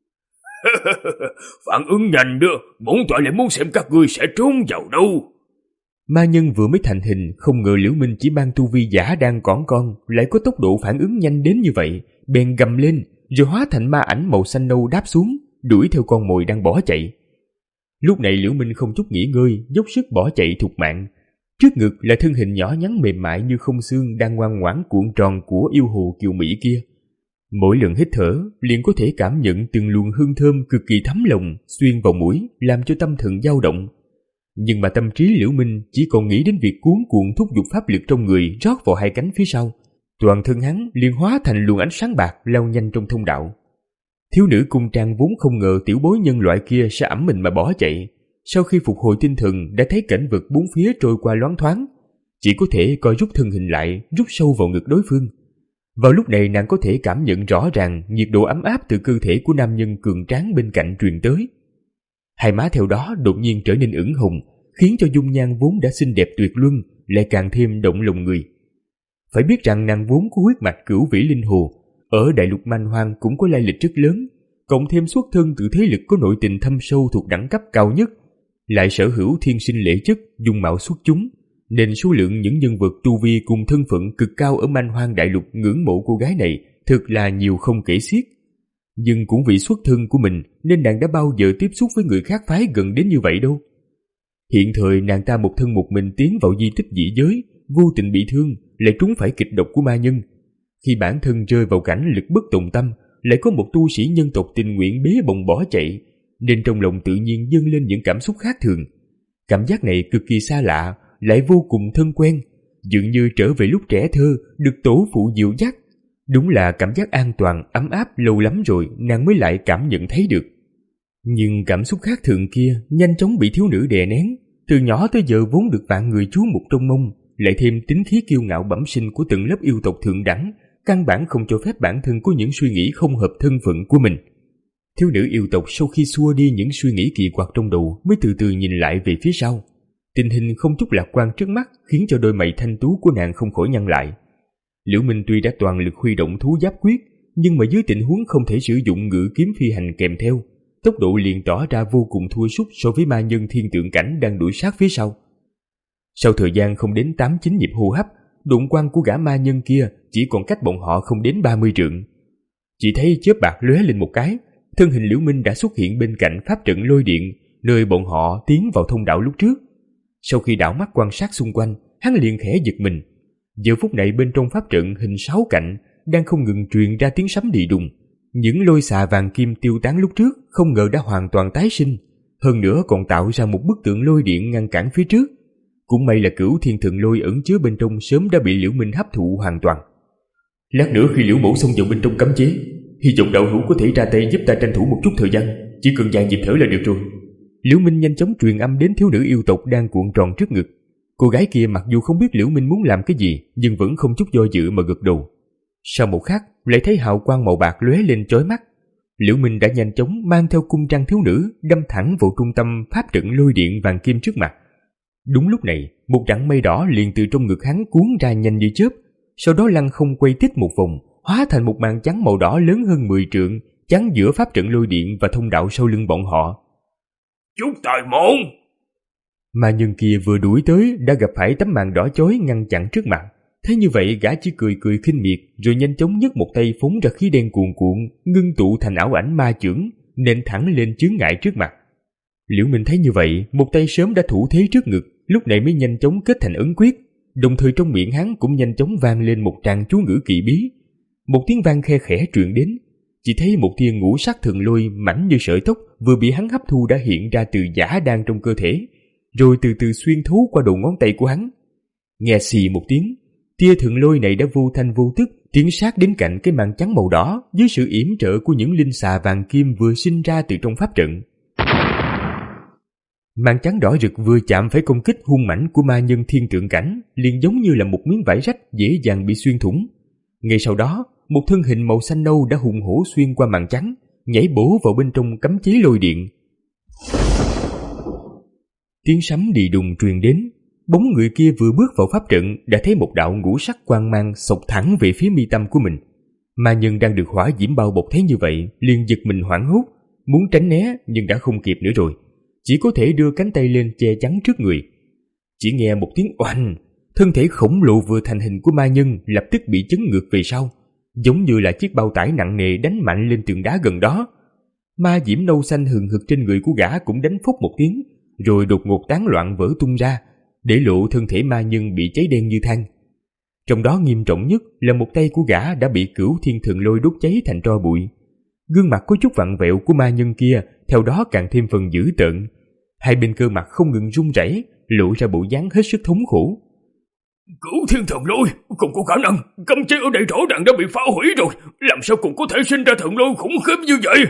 Phản ứng nhanh nữa, bổn tọa lại muốn xem các ngươi sẽ trốn vào đâu. Ma nhân vừa mới thành hình, không ngờ Liễu Minh chỉ mang tu vi giả đang cỏn con lại có tốc độ phản ứng nhanh đến như vậy, bèn gầm lên rồi hóa thành ma ảnh màu xanh nâu đáp xuống, đuổi theo con mồi đang bỏ chạy. Lúc này Liễu Minh không chút nghỉ ngơi, dốc sức bỏ chạy thục mạng, Trước ngực là thân hình nhỏ nhắn mềm mại như không xương đang ngoan ngoãn cuộn tròn của yêu hồ kiều Mỹ kia. Mỗi lần hít thở liền có thể cảm nhận từng luồng hương thơm cực kỳ thấm lòng xuyên vào mũi, làm cho tâm thần dao động. Nhưng mà tâm trí Liễu Minh chỉ còn nghĩ đến việc cuốn cuộn thúc giục pháp lực trong người rót vào hai cánh phía sau. Toàn thân hắn liền hóa thành luồng ánh sáng bạc lao nhanh trong thông đạo. Thiếu nữ cung trang vốn không ngờ tiểu bối nhân loại kia sẽ ẵm mình mà bỏ chạy. Sau khi phục hồi tinh thần đã thấy cảnh vật bốn phía trôi qua loáng thoáng, chỉ có thể coi rút thân hình lại, rút sâu vào ngực đối phương. Vào lúc này nàng có thể cảm nhận rõ ràng nhiệt độ ấm áp từ cơ thể của nam nhân cường tráng bên cạnh truyền tới. Hai má theo đó đột nhiên trở nên ửng hồng, khiến cho dung nhan vốn đã xinh đẹp tuyệt luân lại càng thêm động lòng người. Phải biết rằng nàng vốn có huyết mạch cửu vĩ linh hồ, ở đại lục man hoang cũng có lai lịch rất lớn, cộng thêm xuất thân từ thế lực có nội tình thâm sâu thuộc đẳng cấp cao nhất, lại sở hữu thiên sinh lễ chất, dung mạo xuất chúng, nên số lượng những nhân vật tu vi cùng thân phận cực cao ở man hoang đại lục ngưỡng mộ cô gái này thực là nhiều không kể xiết. Nhưng cũng vì xuất thân của mình nên nàng đã bao giờ tiếp xúc với người khác phái gần đến như vậy đâu. Hiện thời nàng ta một thân một mình tiến vào di tích dị giới, vô tình bị thương, lại trúng phải kịch độc của ma nhân. Khi bản thân rơi vào cảnh lực bất tòng tâm, lại có một tu sĩ nhân tộc tình nguyện bế bồng bỏ chạy, nên trong lòng tự nhiên dâng lên những cảm xúc khác thường. Cảm giác này cực kỳ xa lạ, lại vô cùng thân quen, dường như trở về lúc trẻ thơ được tổ phụ dịu dắt. Đúng là cảm giác an toàn, ấm áp lâu lắm rồi nàng mới lại cảm nhận thấy được. Nhưng cảm xúc khác thường kia nhanh chóng bị thiếu nữ đè nén. Từ nhỏ tới giờ vốn được vạn người chú mục trong mông, lại thêm tính khí kiêu ngạo bẩm sinh của từng lớp yêu tộc thượng đẳng, căn bản không cho phép bản thân có những suy nghĩ không hợp thân phận của mình. Thiếu nữ yêu tộc sau khi xua đi những suy nghĩ kỳ quặc trong đầu mới từ từ nhìn lại về phía sau. Tình hình không chút lạc quan trước mắt khiến cho đôi mày thanh tú của nàng không khỏi nhăn lại. Liễu Minh tuy đã toàn lực huy động thú giáp quyết, nhưng mà dưới tình huống không thể sử dụng ngự kiếm phi hành kèm theo, tốc độ liền tỏ ra vô cùng thua sút so với ma nhân thiên tượng cảnh đang đuổi sát phía sau. Sau thời gian không đến tám chín nhịp hô hấp, đụng quang của gã ma nhân kia chỉ còn cách bọn họ không đến ba mươi trượng. Chỉ thấy chớp bạc lóe lên một cái, thân hình Liễu Minh đã xuất hiện bên cạnh pháp trận lôi điện, nơi bọn họ tiến vào thông đạo lúc trước. Sau khi đảo mắt quan sát xung quanh, hắn liền khẽ giật mình. Giờ phút này bên trong pháp trận hình sáu cạnh đang không ngừng truyền ra tiếng sấm đi đùng. Những lôi xà vàng kim tiêu tán lúc trước không ngờ đã hoàn toàn tái sinh, hơn nữa còn tạo ra một bức tượng lôi điện ngăn cản phía trước. Cũng may là cửu thiên thần lôi ẩn chứa bên trong sớm đã bị Liễu Minh hấp thụ hoàn toàn. Lát nữa khi Liễu Mẫu xông vào bên trong cấm chế, hy vọng đạo hữu có thể ra tay giúp ta tranh thủ một chút thời gian, chỉ cần vài nhịp thở là được rồi. Liễu Minh nhanh chóng truyền âm đến thiếu nữ yêu tộc đang cuộn tròn trước ngực. Cô gái kia mặc dù không biết Liễu Minh muốn làm cái gì, nhưng vẫn không chút do dự mà gật đầu. Sau một khắc, lại thấy hào quang màu bạc lóe lên chói mắt. Liễu Minh đã nhanh chóng mang theo cung trang thiếu nữ đâm thẳng vào trung tâm pháp trận lôi điện vàng kim trước mặt. Đúng lúc này, một rặng mây đỏ liền từ trong ngực hắn cuốn ra nhanh như chớp, sau đó lăn không quay tít một vòng, hóa thành một màn trắng màu đỏ lớn hơn mười trượng, chắn giữa pháp trận lôi điện và thông đạo sau lưng bọn họ. Chút tài môn! Mà nhân kia vừa đuổi tới đã gặp phải tấm màn đỏ chói ngăn chặn trước mặt. Thế như vậy gã chỉ cười cười khinh miệt, rồi nhanh chóng nhấc một tay phóng ra khí đen cuồn cuộn, ngưng tụ thành ảo ảnh ma chưởng, nện thẳng lên chướng ngại trước mặt. Liễu Minh thấy như vậy, một tay sớm đã thủ thế trước ngực, lúc này mới nhanh chóng kết thành ấn quyết, đồng thời trong miệng hắn cũng nhanh chóng vang lên một tràng chú ngữ kỳ bí. Một tiếng vang khe khẽ truyền đến, chỉ thấy một tia ngũ sắc thần lôi mảnh như sợi tóc vừa bị hắn hấp thu đã hiện ra từ giả đan trong cơ thể, rồi từ từ xuyên thấu qua đầu ngón tay của hắn. Nghe xì một tiếng, tia thần lôi này đã vô thanh vô tức tiến sát đến cạnh cái màn trắng màu đỏ dưới sự yểm trợ của những linh xà vàng kim vừa sinh ra từ trong pháp trận. Màn trắng đỏ rực vừa chạm phải công kích hung mãnh của ma nhân thiên tượng cảnh, liền giống như là một miếng vải rách dễ dàng bị xuyên thủng. Ngay sau đó, một thân hình màu xanh nâu đã hùng hổ xuyên qua màn trắng, nhảy bổ vào bên trong cấm chế lôi điện. Tiếng sấm đi đùng truyền đến, bóng người kia vừa bước vào pháp trận đã thấy một đạo ngũ sắc quang mang xộc thẳng về phía mi tâm của mình. Ma nhân đang được hỏa diễm bao bọc thấy như vậy, liền giật mình hoảng hốt, muốn tránh né nhưng đã không kịp nữa rồi, chỉ có thể đưa cánh tay lên che chắn trước người. Chỉ nghe một tiếng oanh, thân thể khổng lồ vừa thành hình của ma nhân lập tức bị chấn ngược về sau, giống như là chiếc bao tải nặng nề đánh mạnh lên tường đá gần đó. Ma diễm nâu xanh hừng hực trên người của gã cũng đánh phốc một tiếng, rồi đột ngột tán loạn vỡ tung ra, để lộ thân thể ma nhân bị cháy đen như than. Trong đó nghiêm trọng nhất là một tay của gã đã bị Cửu Thiên Thần Lôi đốt cháy thành tro bụi. Gương mặt có chút vặn vẹo của ma nhân kia theo đó càng thêm phần dữ tợn. Hai bên cơ mặt không ngừng run rẩy, lộ ra bộ dáng hết sức thống khổ. Cửu Thiên Thần Lôi, không có khả năng, cấm chế ở đây rõ ràng đã bị phá hủy rồi, làm sao còn có thể sinh ra thần lôi khủng khiếp như vậy?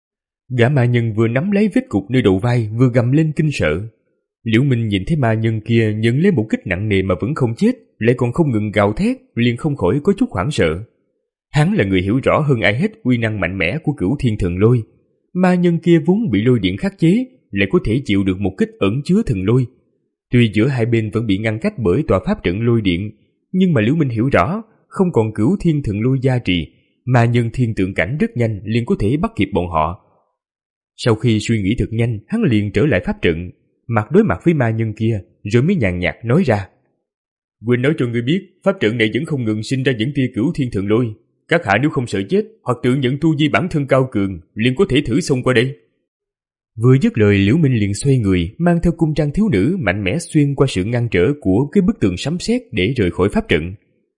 Gã ma nhân vừa nắm lấy vết cục nơi đầu vai vừa gầm lên kinh sợ. Liễu Minh nhìn thấy ma nhân kia nhận lấy một kích nặng nề mà vẫn không chết, lại còn không ngừng gào thét, liền không khỏi có chút hoảng sợ. Hắn là người hiểu rõ hơn ai hết uy năng mạnh mẽ của Cửu Thiên Thần Lôi. Ma nhân kia vốn bị lôi điện khắc chế, lại có thể chịu được một kích ẩn chứa thần lôi. Tuy giữa hai bên vẫn bị ngăn cách bởi tòa pháp trận lôi điện, nhưng mà Liễu Minh hiểu rõ, không còn Cửu Thiên Thần Lôi gia trì, ma nhân thiên tượng cảnh rất nhanh liền có thể bắt kịp bọn họ. Sau khi suy nghĩ thật nhanh, hắn liền trở lại pháp trận, mặt đối mặt với ma nhân kia, rồi mới nhàn nhạt nói ra. Quỳnh nói cho ngươi biết, pháp trận này vẫn không ngừng sinh ra những tia Cửu Thiên Thần Lôi. Các hạ nếu không sợ chết, hoặc tự nhận tu vi bản thân cao cường, liền có thể thử xông qua đây. Vừa dứt lời, Liễu Minh liền xoay người, mang theo cung trang thiếu nữ mạnh mẽ xuyên qua sự ngăn trở của cái bức tường sấm sét để rời khỏi pháp trận.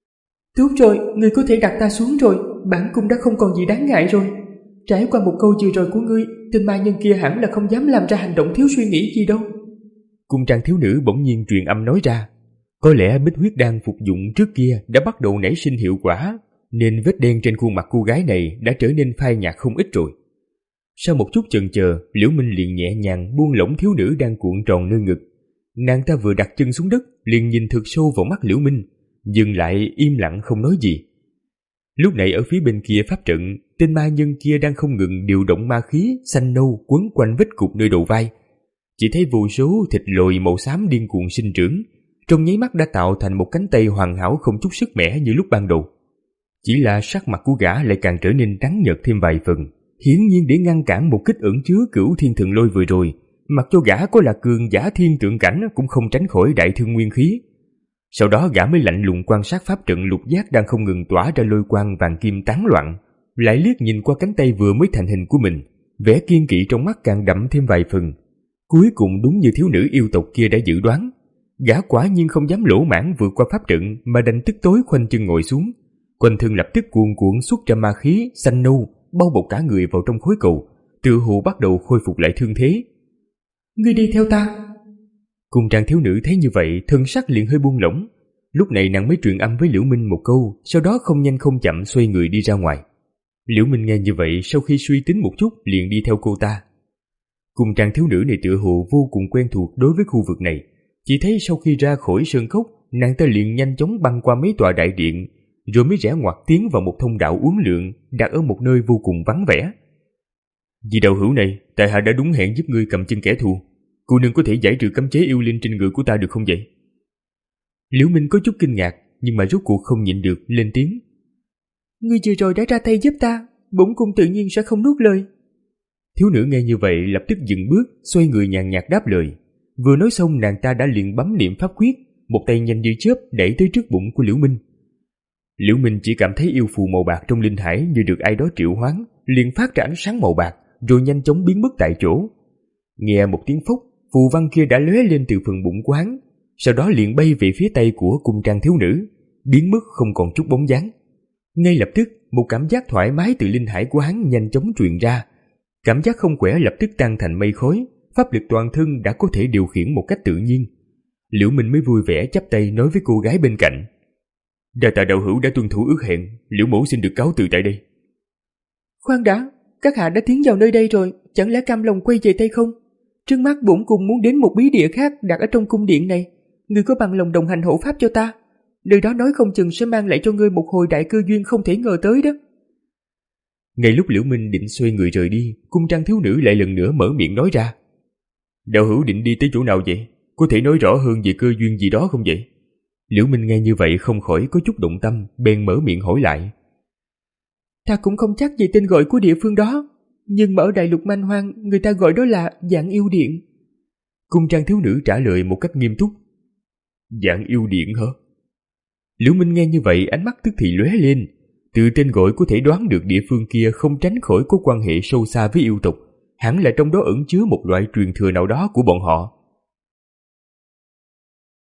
Tốt rồi, ngươi có thể đặt ta xuống rồi, bản cung đã không còn gì đáng ngại rồi. Trải qua một câu vừa rồi của ngươi, tên ma nhân kia hẳn là không dám làm ra hành động thiếu suy nghĩ gì đâu. Cung trang thiếu nữ bỗng nhiên truyền âm nói ra. Có lẽ bích huyết đan phục dụng trước kia đã bắt đầu nảy sinh hiệu quả, nên vết đen trên khuôn mặt cô gái này đã trở nên phai nhạt không ít rồi. Sau một chút chần chờ, Liễu Minh liền nhẹ nhàng buông lỏng thiếu nữ đang cuộn tròn nơi ngực. Nàng ta vừa đặt chân xuống đất, liền nhìn thật sâu vào mắt Liễu Minh, dừng lại im lặng không nói gì. Lúc này ở phía bên kia pháp trận, tên ma nhân kia đang không ngừng điều động ma khí xanh nâu quấn quanh vết cục nơi đầu vai. Chỉ thấy vô số thịt lồi màu xám điên cuồng sinh trưởng, trong nháy mắt đã tạo thành một cánh tay hoàn hảo không chút sức mẻ như lúc ban đầu. Chỉ là sắc mặt của gã lại càng trở nên trắng nhợt thêm vài phần. Hiển nhiên để ngăn cản một kích ẩn chứa Cửu Thiên Thần Lôi vừa rồi, mặc cho gã có là cường giả thiên tượng cảnh cũng không tránh khỏi đại thương nguyên khí. Sau đó gã mới lạnh lùng quan sát pháp trận lục giác đang không ngừng tỏa ra lôi quang vàng kim tán loạn, lại liếc nhìn qua cánh tay vừa mới thành hình của mình, vẻ kiên kỵ trong mắt càng đậm thêm vài phần. Cuối cùng đúng như thiếu nữ yêu tộc kia đã dự đoán, gã quả nhiên không dám lỗ mãng vượt qua pháp trận mà đành tức tối khoanh chân ngồi xuống, quanh thân lập tức cuồn cuộn xuất ra ma khí xanh nâu bao bọc cả người vào trong khối cầu, tự hồ bắt đầu khôi phục lại thương thế. Ngươi đi theo ta. Cung trang thiếu nữ thấy như vậy, thân sắc liền hơi buông lỏng. Lúc này nàng mới truyền âm với Liễu Minh một câu, sau đó không nhanh không chậm xoay người đi ra ngoài. Liễu Minh nghe như vậy, sau khi suy tính một chút liền đi theo cô ta. Cung trang thiếu nữ này tựa hồ vô cùng quen thuộc đối với khu vực này, chỉ thấy sau khi ra khỏi sơn cốc, nàng ta liền nhanh chóng băng qua mấy tòa đại điện, rồi mới rẽ ngoặt tiến vào một thông đạo uốn lượn đặt ở một nơi vô cùng vắng vẻ. Vì đạo hữu này, tại hạ đã đúng hẹn giúp ngươi cầm chân kẻ thù. Cô nương có thể giải trừ cấm chế yêu linh trên người của ta được không vậy? Liễu Minh có chút kinh ngạc, nhưng mà rốt cuộc không nhịn được lên tiếng. Ngươi vừa rồi đã ra tay giúp ta, bổn cung tự nhiên sẽ không nuốt lời. Thiếu nữ nghe như vậy lập tức dừng bước, xoay người nhàn nhạt đáp lời. Vừa nói xong nàng ta đã liền bấm niệm pháp quyết, một tay nhanh như chớp đẩy tới trước bụng của Liễu Minh. Liễu Minh chỉ cảm thấy yêu phù màu bạc trong linh hải như được ai đó triệu hoán, liền phát ra ánh sáng màu bạc, rồi nhanh chóng biến mất tại chỗ. Nghe một tiếng phốc, phù văn kia đã lóe lên từ phần bụng của hắn, sau đó liền bay về phía tay của cung trang thiếu nữ, biến mất không còn chút bóng dáng. Ngay lập tức, một cảm giác thoải mái từ linh hải của hắn nhanh chóng truyền ra. Cảm giác không khỏe lập tức tan thành mây khói, pháp lực toàn thân đã có thể điều khiển một cách tự nhiên. Liễu Minh mới vui vẻ chắp tay nói với cô gái bên cạnh. Đa tạ đạo hữu đã tuân thủ ước hẹn, Liễu mẫu xin được cáo từ tại đây. Khoan đã, các hạ đã tiến vào nơi đây rồi, chẳng lẽ cam lòng quay về tay không? Trước mắt bổn cung muốn đến một bí địa khác đặt ở trong cung điện này, ngươi có bằng lòng đồng hành hộ pháp cho ta? Nơi đó nói không chừng sẽ mang lại cho ngươi một hồi đại cơ duyên không thể ngờ tới đó. Ngay lúc Liễu Minh định xoay người rời đi, cung trang thiếu nữ lại lần nữa mở miệng nói ra. Đạo hữu định đi tới chỗ nào vậy? Có thể nói rõ hơn về cơ duyên gì đó không vậy? Liễu Minh nghe như vậy không khỏi có chút động tâm, bèn mở miệng hỏi lại. Ta cũng không chắc về tên gọi của địa phương đó, nhưng mà ở đại lục man hoang người ta gọi đó là Vạn Yêu Điện. Cung trang thiếu nữ trả lời một cách nghiêm túc. Vạn Yêu Điện hả? Liễu Minh nghe như vậy ánh mắt tức thì lóe lên. Từ tên gọi có thể đoán được địa phương kia không tránh khỏi có quan hệ sâu xa với yêu tộc, hẳn là trong đó ẩn chứa một loại truyền thừa nào đó của bọn họ.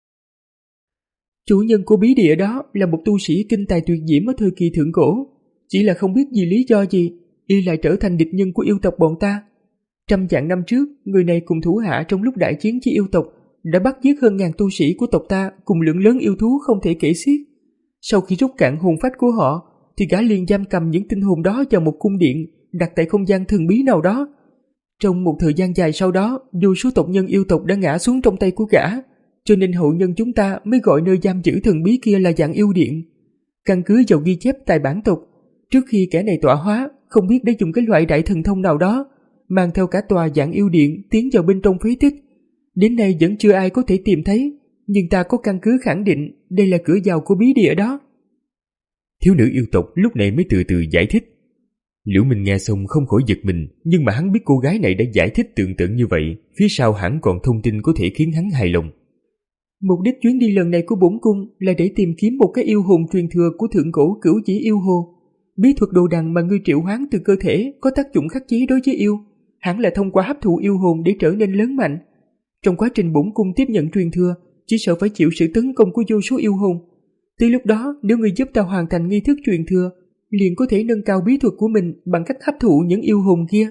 Chủ nhân của bí địa đó là một tu sĩ kinh tài tuyệt diễm ở thời kỳ thượng cổ. Chỉ là không biết vì lý do gì, y lại trở thành địch nhân của yêu tộc bọn ta. Trăm vạn năm trước, người này cùng thủ hạ trong lúc đại chiến với yêu tộc đã bắt giết hơn ngàn tu sĩ của tộc ta cùng lượng lớn yêu thú không thể kể xiết. Sau khi rút cạn hồn phách của họ, thì gã liền giam cầm những tinh hồn đó vào một cung điện đặt tại không gian thần bí nào đó. Trong một thời gian dài sau đó, vô số tộc nhân yêu tộc đã ngã xuống trong tay của gã, cho nên hậu nhân chúng ta mới gọi nơi giam giữ thần bí kia là Vạn Yêu Điện. Căn cứ vào ghi chép tại bản tộc, trước khi kẻ này tọa hóa, không biết đã dùng cái loại đại thần thông nào đó, mang theo cả tòa Vạn Yêu Điện tiến vào bên trong phế tích. Đến nay vẫn chưa ai có thể tìm thấy, nhưng ta có căn cứ khẳng định đây là cửa vào của bí địa đó. Thiếu nữ yêu tộc lúc này mới từ từ giải thích. Liễu Minh nghe xong không khỏi giật mình, nhưng mà hắn biết cô gái này đã giải thích tường tận như vậy, phía sau hẳn còn thông tin có thể khiến hắn hài lòng. Mục đích chuyến đi lần này của bổn cung là để tìm kiếm một cái yêu hồn truyền thừa của thượng cổ Cửu Chỉ Yêu Hồ. Bí thuật đồ đằng mà ngươi triệu hoán từ cơ thể có tác dụng khắc chế đối với yêu, hẳn là thông qua hấp thụ yêu hồn để trở nên lớn mạnh. Trong quá trình bổn cung tiếp nhận truyền thừa, chỉ sợ phải chịu sự tấn công của vô số yêu hồn. Tới lúc đó, nếu ngươi giúp ta hoàn thành nghi thức truyền thừa, liền có thể nâng cao bí thuật của mình bằng cách hấp thụ những yêu hồn kia.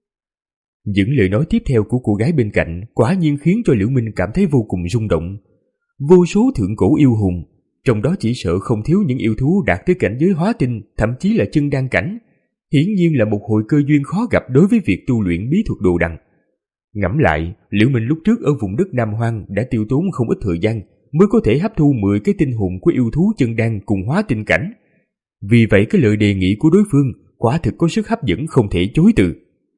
Những lời nói tiếp theo của cô gái bên cạnh quả nhiên khiến cho Liễu Minh cảm thấy vô cùng rung động. Vô số thượng cổ yêu hồn, trong đó chỉ sợ không thiếu những yêu thú đạt tới cảnh giới hóa tinh, thậm chí là chân đan cảnh. Hiển nhiên là một hội cơ duyên khó gặp đối với việc tu luyện bí thuật đồ đằng. Ngẫm lại, Liễu Minh lúc trước ở vùng đất Nam Hoang đã tiêu tốn không ít thời gian mới có thể hấp thu mười cái tinh hồn của yêu thú chân đan cùng hóa tinh cảnh. Vì vậy cái lời đề nghị của đối phương quả thực có sức hấp dẫn không thể chối từ.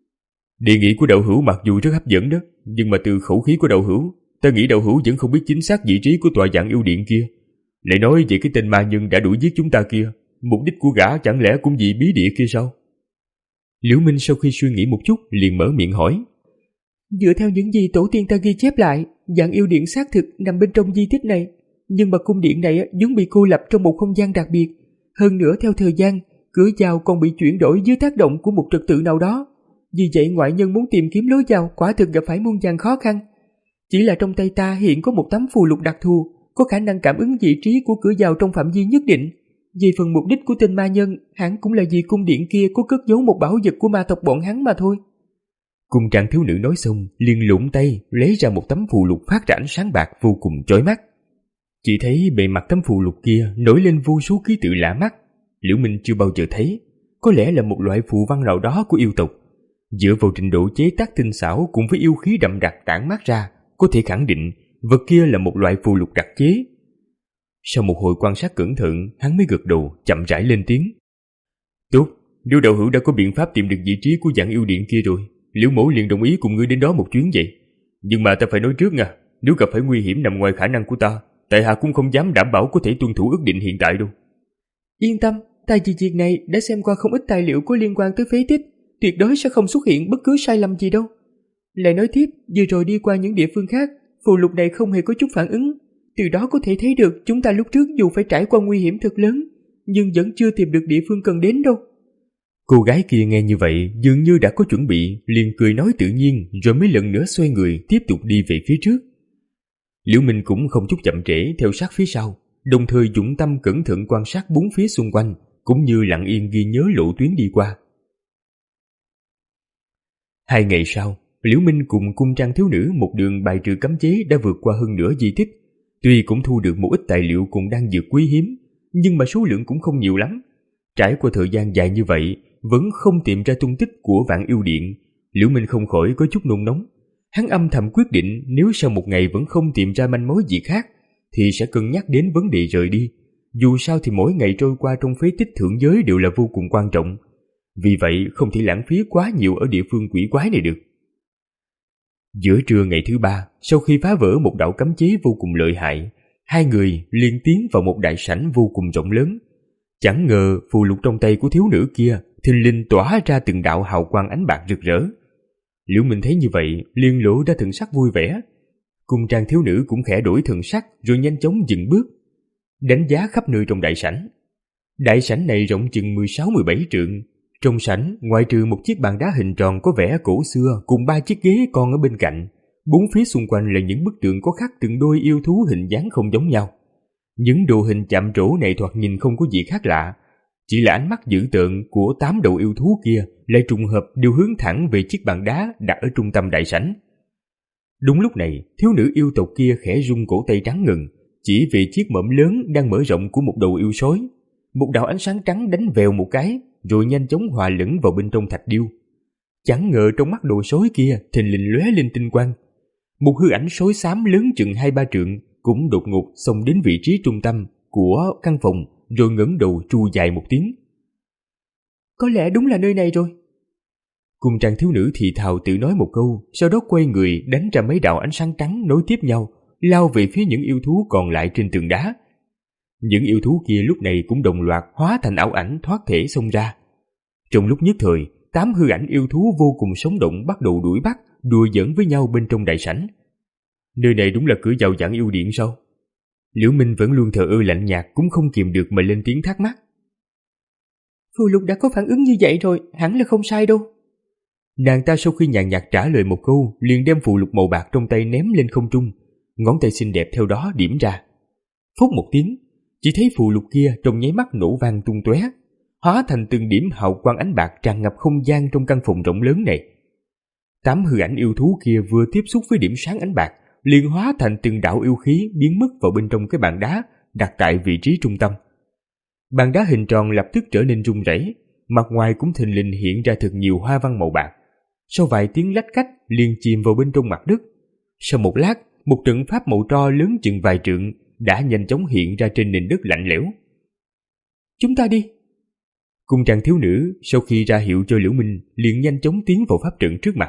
Đề nghị của đạo hữu mặc dù rất hấp dẫn đó, nhưng mà từ khẩu khí của đạo hữu, ta nghĩ đạo hữu vẫn không biết chính xác vị trí của tòa Vạn Yêu Điện kia. Lại nói về cái tên ma nhân đã đuổi giết chúng ta kia, mục đích của gã chẳng lẽ cũng vì bí địa kia sao? Liễu Minh sau khi suy nghĩ một chút liền mở miệng hỏi. Dựa theo những gì tổ tiên ta ghi chép lại, Vạn Yêu Điện xác thực nằm bên trong di tích này, nhưng mà cung điện này vốn bị cô lập trong một không gian đặc biệt. Hơn nữa theo thời gian, cửa vào còn bị chuyển đổi dưới tác động của một trật tự nào đó. Vì vậy ngoại nhân muốn tìm kiếm lối vào quả thực gặp phải muôn vàn khó khăn. Chỉ là trong tay ta hiện có một tấm phù lục đặc thù, có khả năng cảm ứng vị trí của cửa vào trong phạm vi nhất định. Về phần mục đích của tên ma nhân, hẳn cũng là vì cung điện kia có cất giấu một bảo vật của ma tộc bọn hắn mà thôi. Cung trang thiếu nữ nói xong, liền lụng tay lấy ra một tấm phù lục phát ra ánh sáng bạc vô cùng chói mắt. Chỉ thấy bề mặt tấm phù lục kia nổi lên vô số ký tự lạ mắt, Liễu Minh chưa bao giờ thấy, có lẽ là một loại phù văn nào đó của yêu tộc. Dựa vào trình độ chế tác tinh xảo cùng với yêu khí đậm đặc tản mát ra, có thể khẳng định vật kia là một loại phù lục đặc chế. Sau một hồi quan sát cẩn thận, hắn mới gật đầu, chậm rãi lên tiếng. Tốt, nếu đạo hữu đã có biện pháp tìm được vị trí của Vạn Yêu Điện kia rồi, Liễu mẫu liền đồng ý cùng ngươi đến đó một chuyến vậy. Nhưng mà ta phải nói trước nha, nếu gặp phải nguy hiểm nằm ngoài khả năng của ta, tại hạ cũng không dám đảm bảo có thể tuân thủ ước định hiện tại đâu. Yên tâm, ta vì việc này đã xem qua không ít tài liệu có liên quan tới phế tích, tuyệt đối sẽ không xuất hiện bất cứ sai lầm gì đâu. Lại nói tiếp, vừa rồi đi qua những địa phương khác, phù lục này không hề có chút phản ứng. Từ đó có thể thấy được chúng ta lúc trước dù phải trải qua nguy hiểm thật lớn, nhưng vẫn chưa tìm được địa phương cần đến đâu. Cô gái kia nghe như vậy dường như đã có chuẩn bị, liền cười nói tự nhiên rồi mới lần nữa xoay người tiếp tục đi về phía trước. Liễu Minh cũng không chút chậm trễ theo sát phía sau, đồng thời dụng tâm cẩn thận quan sát bốn phía xung quanh, cũng như lặng yên ghi nhớ lộ tuyến đi qua. Hai ngày sau, Liễu Minh cùng cung trang thiếu nữ một đường bài trừ cấm chế đã vượt qua hơn nửa di tích. Tuy cũng thu được một ít tài liệu cùng đan dược quý hiếm, nhưng mà số lượng cũng không nhiều lắm. Trải qua thời gian dài như vậy, vẫn không tìm ra tung tích của Vạn Yêu Điện, Liễu Minh không khỏi có chút nôn nóng. Hắn âm thầm quyết định nếu sau một ngày vẫn không tìm ra manh mối gì khác, thì sẽ cân nhắc đến vấn đề rời đi. Dù sao thì mỗi ngày trôi qua trong phế tích thượng giới đều là vô cùng quan trọng. Vì vậy không thể lãng phí quá nhiều ở địa phương quỷ quái này được. Giữa trưa ngày thứ ba, sau khi phá vỡ một đạo cấm chế vô cùng lợi hại, hai người liền tiến vào một đại sảnh vô cùng rộng lớn. Chẳng ngờ phù lục trong tay của thiếu nữ kia thình lình tỏa ra từng đạo hào quang ánh bạc rực rỡ. Liễu Minh thấy như vậy liền lộ ra thần sắc vui vẻ. Cung trang thiếu nữ cũng khẽ đổi thần sắc rồi nhanh chóng dừng bước, đánh giá khắp nơi trong đại sảnh. Đại sảnh này rộng chừng mười sáu mười bảy trượng. Trong sảnh, ngoại trừ một chiếc bàn đá hình tròn có vẻ cổ xưa cùng ba chiếc ghế con ở bên cạnh, bốn phía xung quanh là những bức tượng có khắc từng đôi yêu thú hình dáng không giống nhau. Những đồ hình chạm trổ này thoạt nhìn không có gì khác lạ, chỉ là ánh mắt dữ tợn của tám đầu yêu thú kia lại trùng hợp đều hướng thẳng về chiếc bàn đá đặt ở trung tâm đại sảnh. Đúng lúc này, thiếu nữ yêu tộc kia khẽ rung cổ tay trắng ngần, chỉ về chiếc mõm lớn đang mở rộng của một đầu yêu sói. Một đạo ánh sáng trắng đánh vèo một cái, rồi nhanh chóng hòa lẫn vào bên trong thạch điêu. Chẳng ngờ trong mắt đồ sói kia thình lình lóe lên tinh quang. Một hư ảnh sói xám lớn chừng hai ba trượng cũng đột ngột xông đến vị trí trung tâm của căn phòng, rồi ngẩng đầu tru dài một tiếng. Có lẽ đúng là nơi này rồi. Cung trang thiếu nữ thì thào tự nói một câu, sau đó quay người đánh ra mấy đạo ánh sáng trắng nối tiếp nhau, lao về phía những yêu thú còn lại trên tường đá. Những yêu thú kia lúc này cũng đồng loạt hóa thành ảo ảnh thoát thể xông ra. Trong lúc nhất thời, tám hư ảnh yêu thú vô cùng sống động bắt đầu đuổi bắt, đùa giỡn với nhau bên trong đại sảnh. Nơi này đúng là cửa vào giảng yêu điện sao? Liễu Minh vẫn luôn thờ ơ lạnh nhạt cũng không kìm được mà lên tiếng thắc mắc. Phù Lục đã có phản ứng như vậy rồi, hẳn là không sai đâu. Nàng ta sau khi nhàn nhạt trả lời một câu, liền đem phù lục màu bạc trong tay ném lên không trung, ngón tay xinh đẹp theo đó điểm ra. Phút một tiếng, chỉ thấy phù lục kia trong nháy mắt nổ vang tung tóe, hóa thành từng điểm hào quang ánh bạc tràn ngập không gian trong căn phòng rộng lớn này. Tám hư ảnh yêu thú kia vừa tiếp xúc với điểm sáng ánh bạc, liền hóa thành từng đạo yêu khí biến mất vào bên trong cái bàn đá đặt tại vị trí trung tâm. Bàn đá hình tròn lập tức trở nên rung rẩy, mặt ngoài cũng thình lình hiện ra thật nhiều hoa văn màu bạc. Sau vài tiếng lách cách liền chìm vào bên trong mặt đất. Sau một lát, một trận pháp màu tro lớn chừng vài trượng đã nhanh chóng hiện ra trên nền đất lạnh lẽo. Chúng ta đi. Cung trang thiếu nữ sau khi ra hiệu cho Liễu Minh liền nhanh chóng tiến vào pháp trận trước mặt.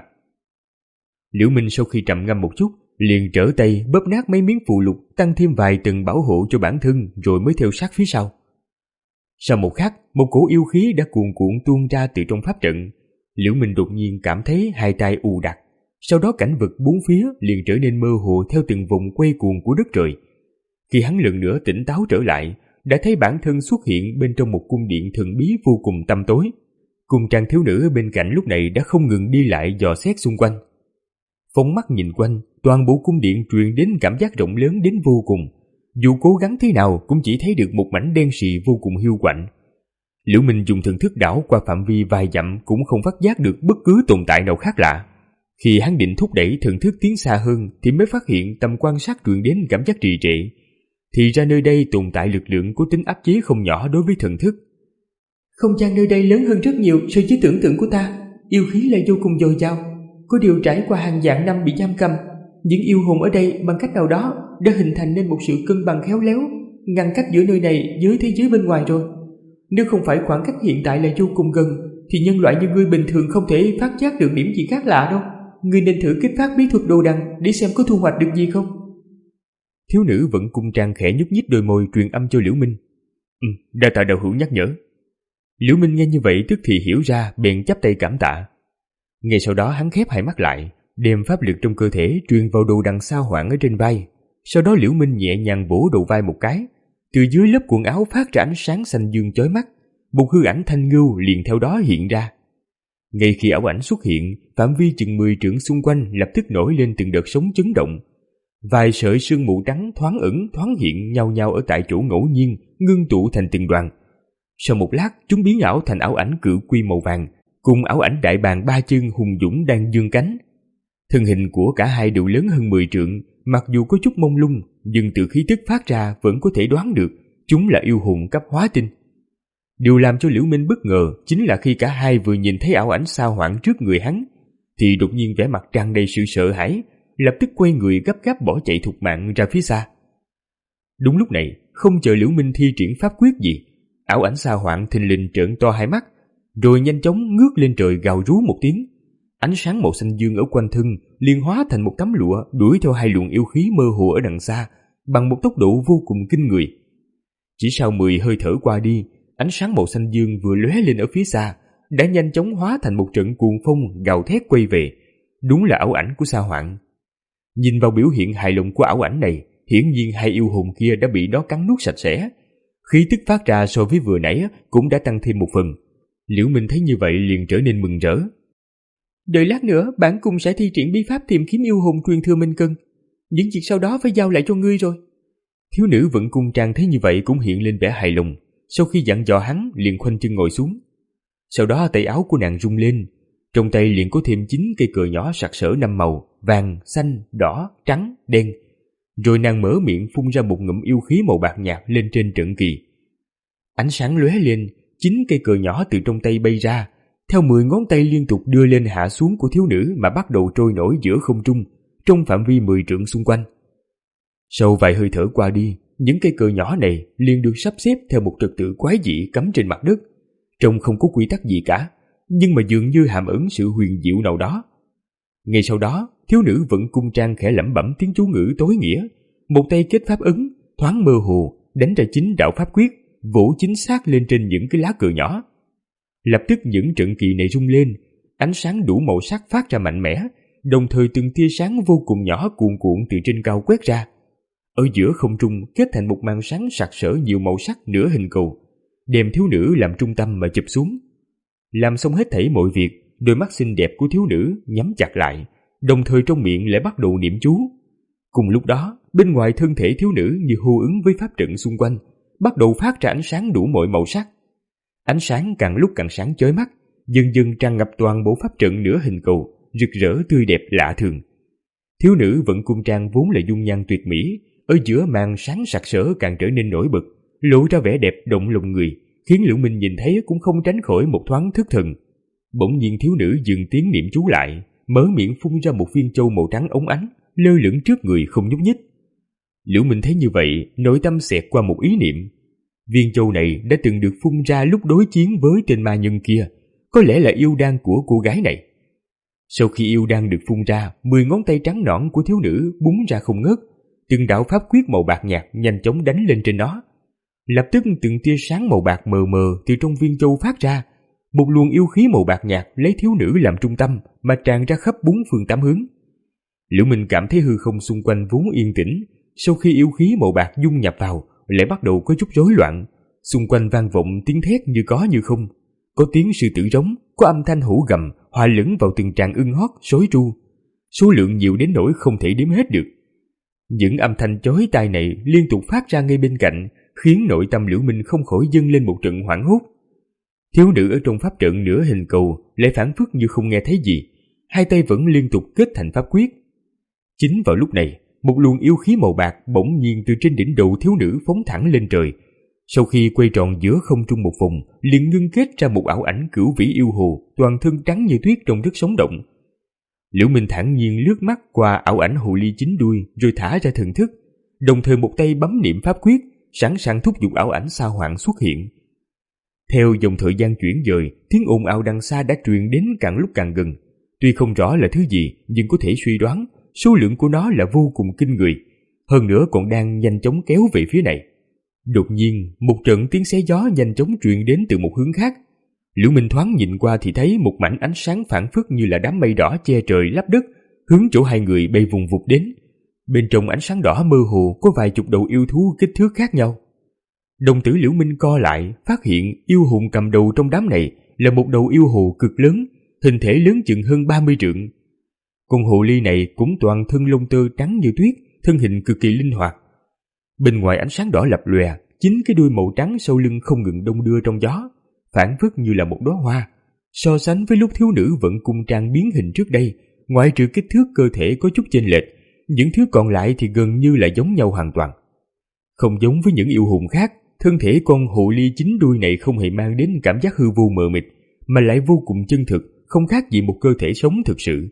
Liễu Minh sau khi trầm ngâm một chút liền trở tay bóp nát mấy miếng phù lục, tăng thêm vài tầng bảo hộ cho bản thân, rồi mới theo sát phía sau. Sau một khắc, một cỗ yêu khí đã cuồn cuộn tuôn ra từ trong pháp trận. Liễu Minh đột nhiên cảm thấy hai tay ù đặc, sau đó cảnh vật bốn phía liền trở nên mơ hồ theo từng vùng quay cuồng của đất trời. Khi hắn lần nữa tỉnh táo trở lại, đã thấy bản thân xuất hiện bên trong một cung điện thần bí vô cùng tăm tối. Cung trang thiếu nữ bên cạnh lúc này đã không ngừng đi lại dò xét xung quanh. Phóng mắt nhìn quanh, toàn bộ cung điện truyền đến cảm giác rộng lớn đến vô cùng. Dù cố gắng thế nào cũng chỉ thấy được một mảnh đen sì vô cùng hiu quạnh. Liễu Minh dùng thần thức đảo qua phạm vi vài dặm cũng không phát giác được bất cứ tồn tại nào khác lạ. Khi hắn định thúc đẩy thần thức tiến xa hơn thì mới phát hiện tầm quan sát truyền đến cảm giác trì trệ. Thì ra nơi đây tồn tại lực lượng có tính áp chế không nhỏ đối với thần thức. Không gian nơi đây lớn hơn rất nhiều so với tưởng tượng của ta, yêu khí lại vô cùng dồi dào. Có điều trải qua hàng vạn năm bị giam cầm, những yêu hồn ở đây bằng cách nào đó đã hình thành nên một sự cân bằng khéo léo, ngăn cách giữa nơi này với thế giới bên ngoài rồi. Nếu không phải khoảng cách hiện tại là vô cùng gần, thì nhân loại như ngươi bình thường không thể phát giác được điểm gì khác lạ đâu. Ngươi nên thử kích phát bí thuật đồ đằng để xem có thu hoạch được gì không. Thiếu nữ vẫn cung trang khẽ nhúc nhích đôi môi truyền âm cho Liễu Minh. Ừ, đa tạ đạo hữu nhắc nhở. Liễu Minh nghe như vậy tức thì hiểu ra, bèn chắp tay cảm tạ. Ngay sau đó hắn khép hai mắt lại, đem pháp lực trong cơ thể truyền vào đồ đằng sao hoảng ở trên vai. Sau đó Liễu Minh nhẹ nhàng vỗ đầu vai một cái, từ dưới lớp quần áo phát ra ánh sáng xanh dương chói mắt, một hư ảnh thanh ngưu liền theo đó hiện ra. Ngay khi ảo ảnh xuất hiện, phạm vi chừng mười trượng xung quanh lập tức nổi lên từng đợt sóng chấn động. Vài sợi sương mù trắng thoáng ẩn thoáng hiện nhau nhau ở tại chỗ ngẫu nhiên, ngưng tụ thành từng đoàn. Sau một lát, chúng biến ảo thành ảo ảnh cự quy màu vàng, cùng ảo ảnh đại bàng ba chân hùng dũng đang dương cánh. Thân hình của cả hai đều lớn hơn mười trượng, mặc dù có chút mông lung, nhưng từ khí tức phát ra vẫn có thể đoán được chúng là yêu hồn cấp hóa tinh. Điều làm cho Liễu Minh bất ngờ chính là khi cả hai vừa nhìn thấy ảo ảnh sao hoảng trước người hắn, thì đột nhiên vẻ mặt tràn đầy sự sợ hãi, lập tức quay người gấp gáp bỏ chạy thục mạng ra phía xa. Đúng lúc này, không chờ Liễu Minh thi triển pháp quyết gì, ảo ảnh sao hoảng thình lình trợn to hai mắt, rồi nhanh chóng ngước lên trời gào rú một tiếng. Ánh sáng màu xanh dương ở quanh thân liền hóa thành một tấm lụa đuổi theo hai luồng yêu khí mơ hồ ở đằng xa bằng một tốc độ vô cùng kinh người. Chỉ sau mười hơi thở qua đi, ánh sáng màu xanh dương vừa lóe lên ở phía xa đã nhanh chóng hóa thành một trận cuồng phong gào thét quay về. Đúng là ảo ảnh của Sa Hoạn. Nhìn vào biểu hiện hài lòng của ảo ảnh này, hiển nhiên hai yêu hồn kia đã bị nó cắn nuốt sạch sẽ. Khí tức phát ra so với vừa nãy cũng đã tăng thêm một phần. Liễu Minh thấy như vậy liền trở nên mừng rỡ. Đợi lát nữa bản cung sẽ thi triển bí pháp tìm kiếm yêu hồn truyền thừa Minh Cân. Những việc sau đó phải giao lại cho ngươi rồi. Thiếu nữ Vận Cung Trang thấy như vậy cũng hiện lên vẻ hài lòng. Sau khi dặn dò hắn, liền khoanh chân ngồi xuống. Sau đó tay áo của nàng rung lên, trong tay liền có thêm chín cây cờ nhỏ sặc sỡ năm màu: vàng, xanh, đỏ, trắng, đen. Rồi nàng mở miệng phun ra một ngụm yêu khí màu bạc nhạt lên trên trận kỳ. Ánh sáng lóe lên, chín cây cờ nhỏ từ trong tay bay ra, theo mười ngón tay liên tục đưa lên hạ xuống của thiếu nữ mà bắt đầu trôi nổi giữa không trung, trong phạm vi mười trượng xung quanh. Sau vài hơi thở qua đi, những cây cờ nhỏ này liền được sắp xếp theo một trật tự quái dị cắm trên mặt đất, trông không có quy tắc gì cả, nhưng mà dường như hàm ẩn sự huyền diệu nào đó. Ngay sau đó, thiếu nữ Vận Cung Trang khẽ lẩm bẩm tiếng chú ngữ tối nghĩa, một tay kết pháp ấn, thoáng mơ hồ đánh ra chính đạo pháp quyết, vỗ chính xác lên trên những cái lá cờ nhỏ. Lập tức những trận kỳ này rung lên, ánh sáng đủ màu sắc phát ra mạnh mẽ, đồng thời từng tia sáng vô cùng nhỏ cuồn cuộn từ trên cao quét ra. Ở giữa không trung kết thành một màn sáng sặc sỡ nhiều màu sắc nửa hình cầu, đem thiếu nữ làm trung tâm mà chụp xuống. Làm xong hết thảy mọi việc, đôi mắt xinh đẹp của thiếu nữ nhắm chặt lại, đồng thời trong miệng lại bắt đầu niệm chú. Cùng lúc đó, bên ngoài thân thể thiếu nữ như hô ứng với pháp trận xung quanh, bắt đầu phát ra ánh sáng đủ mọi màu sắc. Ánh sáng càng lúc càng sáng chói mắt, dần dần tràn ngập toàn bộ pháp trận nửa hình cầu, rực rỡ tươi đẹp lạ thường. Thiếu nữ Vận Cung Trang vốn là dung nhan tuyệt mỹ, ở giữa màn sáng sặc sỡ càng trở nên nổi bật, lộ ra vẻ đẹp động lòng người, khiến Liễu Minh nhìn thấy cũng không tránh khỏi một thoáng thất thần. Bỗng nhiên thiếu nữ dừng tiếng niệm chú lại, mở miệng phun ra một viên châu màu trắng óng ánh, lơ lửng trước người không nhúc nhích. Liễu Minh thấy như vậy, nội tâm xẹt qua một ý niệm. Viên châu này đã từng được phun ra lúc đối chiến với tên ma nhân kia, có lẽ là yêu đan của cô gái này. Sau khi yêu đan được phun ra, mười ngón tay trắng nõn của thiếu nữ búng ra không ngớt, từng đạo pháp quyết màu bạc nhạt nhanh chóng đánh lên trên nó. Lập tức từng tia sáng màu bạc mờ mờ từ trong viên châu phát ra, một luồng yêu khí màu bạc nhạt lấy thiếu nữ làm trung tâm mà tràn ra khắp bốn phương tám hướng. Liễu Minh cảm thấy hư không xung quanh vốn yên tĩnh, sau khi yêu khí màu bạc dung nhập vào, lại bắt đầu có chút rối loạn. Xung quanh vang vọng tiếng thét như có như không, có tiếng sư tử rống, có âm thanh hổ gầm hòa lẫn vào từng tràng ưng hót, sói tru, số lượng nhiều đến nỗi không thể đếm hết được. Những âm thanh chói tai này liên tục phát ra ngay bên cạnh, khiến nội tâm Liễu Minh không khỏi dâng lên một trận hoảng hốt. Thiếu nữ ở trong pháp trận nửa hình cầu lại phảng phất như không nghe thấy gì, hai tay vẫn liên tục kết thành pháp quyết. Chính vào lúc này, một luồng yêu khí màu bạc bỗng nhiên từ trên đỉnh đầu thiếu nữ phóng thẳng lên trời. Sau khi quay tròn giữa không trung một vòng, liền ngưng kết ra một ảo ảnh cửu vĩ yêu hồ, toàn thân trắng như tuyết trông rất sống động. Liễu Minh thản nhiên lướt mắt qua ảo ảnh hồ ly chín đuôi, rồi thả ra thần thức, đồng thời một tay bấm niệm pháp quyết, sẵn sàng thúc giục ảo ảnh sao hoảng xuất hiện. Theo dòng thời gian chuyển dời, tiếng ồn ào đằng xa đã truyền đến càng lúc càng gần. Tuy không rõ là thứ gì, nhưng có thể suy đoán số lượng của nó là vô cùng kinh người, hơn nữa còn đang nhanh chóng kéo về phía này. Đột nhiên, một trận tiếng xé gió nhanh chóng truyền đến từ một hướng khác. Liễu Minh thoáng nhìn qua thì thấy một mảnh ánh sáng phảng phất như là đám mây đỏ che trời lấp đất, hướng chỗ hai người bay vùng vụt đến. Bên trong ánh sáng đỏ mơ hồ có vài chục đầu yêu thú kích thước khác nhau. Đồng tử Liễu Minh co lại, phát hiện yêu hùng cầm đầu trong đám này là một đầu yêu hồ cực lớn, hình thể lớn chừng hơn ba mươi trượng. Con hồ ly này cũng toàn thân lông tơ trắng như tuyết, thân hình cực kỳ linh hoạt. Bên ngoài ánh sáng đỏ lập lòe, chính cái đuôi màu trắng sau lưng không ngừng đong đưa trong gió, phảng phất như là một đóa hoa. So sánh với lúc thiếu nữ Vận Cung Trang biến hình trước đây, ngoại trừ kích thước cơ thể có chút chênh lệch, những thứ còn lại thì gần như là giống nhau hoàn toàn. Không giống với những yêu hùng khác, thân thể con hồ ly chín đuôi này không hề mang đến cảm giác hư vô mờ mịt, mà lại vô cùng chân thực, không khác gì một cơ thể sống thực sự.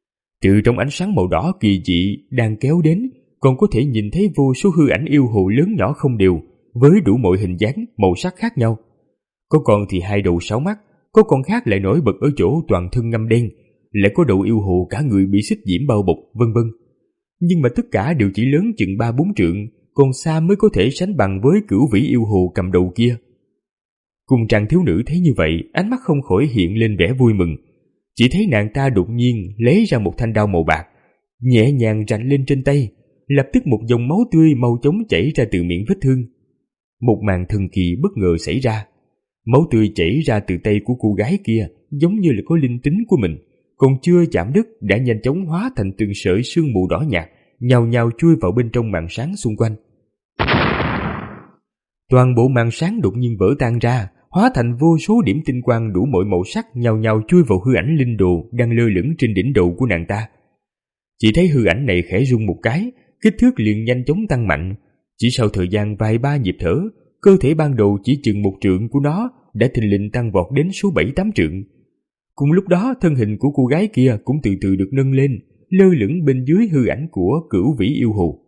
Từ trong ánh sáng màu đỏ kỳ dị đang kéo đến, còn có thể nhìn thấy vô số hư ảnh yêu hồ lớn nhỏ không đều, với đủ mọi hình dáng, màu sắc khác nhau. Có con thì hai đầu sáu mắt, có con khác lại nổi bật ở chỗ toàn thân ngăm đen, lại có đầu yêu hồ cả người bị xích diễm bao bọc, vân vân. Nhưng mà tất cả đều chỉ lớn chừng ba bốn trượng, còn xa mới có thể sánh bằng với cửu vĩ yêu hồ cầm đầu kia. Cung Trang thiếu nữ thấy như vậy, ánh mắt không khỏi hiện lên vẻ vui mừng. Chỉ thấy nàng ta đột nhiên lấy ra một thanh đao màu bạc, nhẹ nhàng rạch lên trên tay, lập tức một dòng máu tươi mau chóng chảy ra từ miệng vết thương. Một màn thần kỳ bất ngờ xảy ra. Máu tươi chảy ra từ tay của cô gái kia giống như là có linh tính của mình, còn chưa chạm đất đã nhanh chóng hóa thành từng sợi sương mù đỏ nhạt, nhào nhào chui vào bên trong màn sáng xung quanh. Toàn bộ màn sáng đột nhiên vỡ tan ra, hóa thành vô số điểm tinh quang đủ mọi màu sắc nhào nhào chui vào hư ảnh linh đồ đang lơ lửng trên đỉnh đầu của nàng ta. Chỉ thấy hư ảnh này khẽ rung một cái, kích thước liền nhanh chóng tăng mạnh. Chỉ sau thời gian vài ba nhịp thở, cơ thể ban đầu chỉ chừng một trượng của nó đã thình lình tăng vọt đến số bảy tám trượng. Cùng lúc đó, thân hình của cô gái kia cũng từ từ được nâng lên, lơ lửng bên dưới hư ảnh của Cửu Vĩ yêu hồ.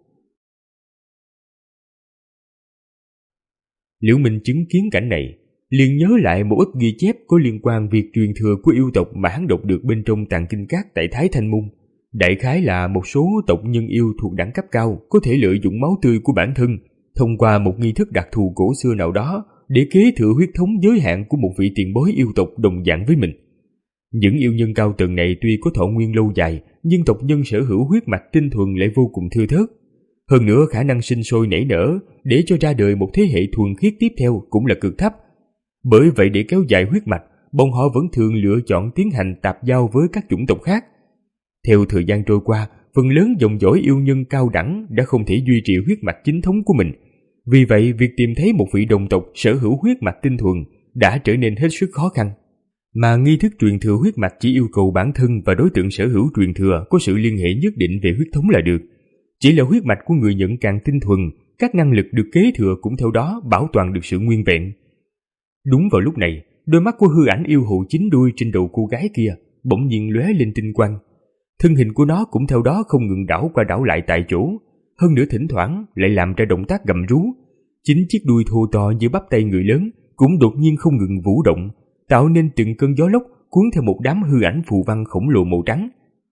Liễu Minh chứng kiến cảnh này, liền nhớ lại một ít ghi chép có liên quan việc truyền thừa của yêu tộc mà hắn đọc được bên trong tàng kinh các tại Thái Thanh Môn. Đại khái là một số tộc nhân yêu thuộc đẳng cấp cao có thể lợi dụng máu tươi của bản thân thông qua một nghi thức đặc thù cổ xưa nào đó để kế thừa huyết thống giới hạn của một vị tiền bối yêu tộc đồng dạng với mình. Những yêu nhân cao tầng này tuy có thọ nguyên lâu dài, nhưng tộc nhân sở hữu huyết mạch tinh thuần lại vô cùng thưa thớt. Hơn nữa khả năng sinh sôi nảy nở để cho ra đời một thế hệ thuần khiết tiếp theo cũng là cực thấp. Bởi vậy để kéo dài huyết mạch, bọn họ vẫn thường lựa chọn tiến hành tạp giao với các chủng tộc khác. Theo thời gian trôi qua, phần lớn dòng dõi yêu nhân cao đẳng đã không thể duy trì huyết mạch chính thống của mình. Vì vậy, việc tìm thấy một vị đồng tộc sở hữu huyết mạch tinh thuần đã trở nên hết sức khó khăn. Mà nghi thức truyền thừa huyết mạch chỉ yêu cầu bản thân và đối tượng sở hữu truyền thừa có sự liên hệ nhất định về huyết thống là được. Chỉ là huyết mạch của người nhận càng tinh thuần, các năng lực được kế thừa cũng theo đó bảo toàn được sự nguyên vẹn. Đúng vào lúc này, đôi mắt của hư ảnh yêu hồ chín đuôi trên đầu cô gái kia bỗng nhiên lóe lên tinh quang. Thân hình của nó cũng theo đó không ngừng đảo qua đảo lại tại chỗ, hơn nữa thỉnh thoảng lại làm ra động tác gầm rú. Chính chiếc đuôi thô to như bắp tay người lớn cũng đột nhiên không ngừng vũ động, tạo nên từng cơn gió lốc cuốn theo một đám hư ảnh phù văn khổng lồ màu trắng.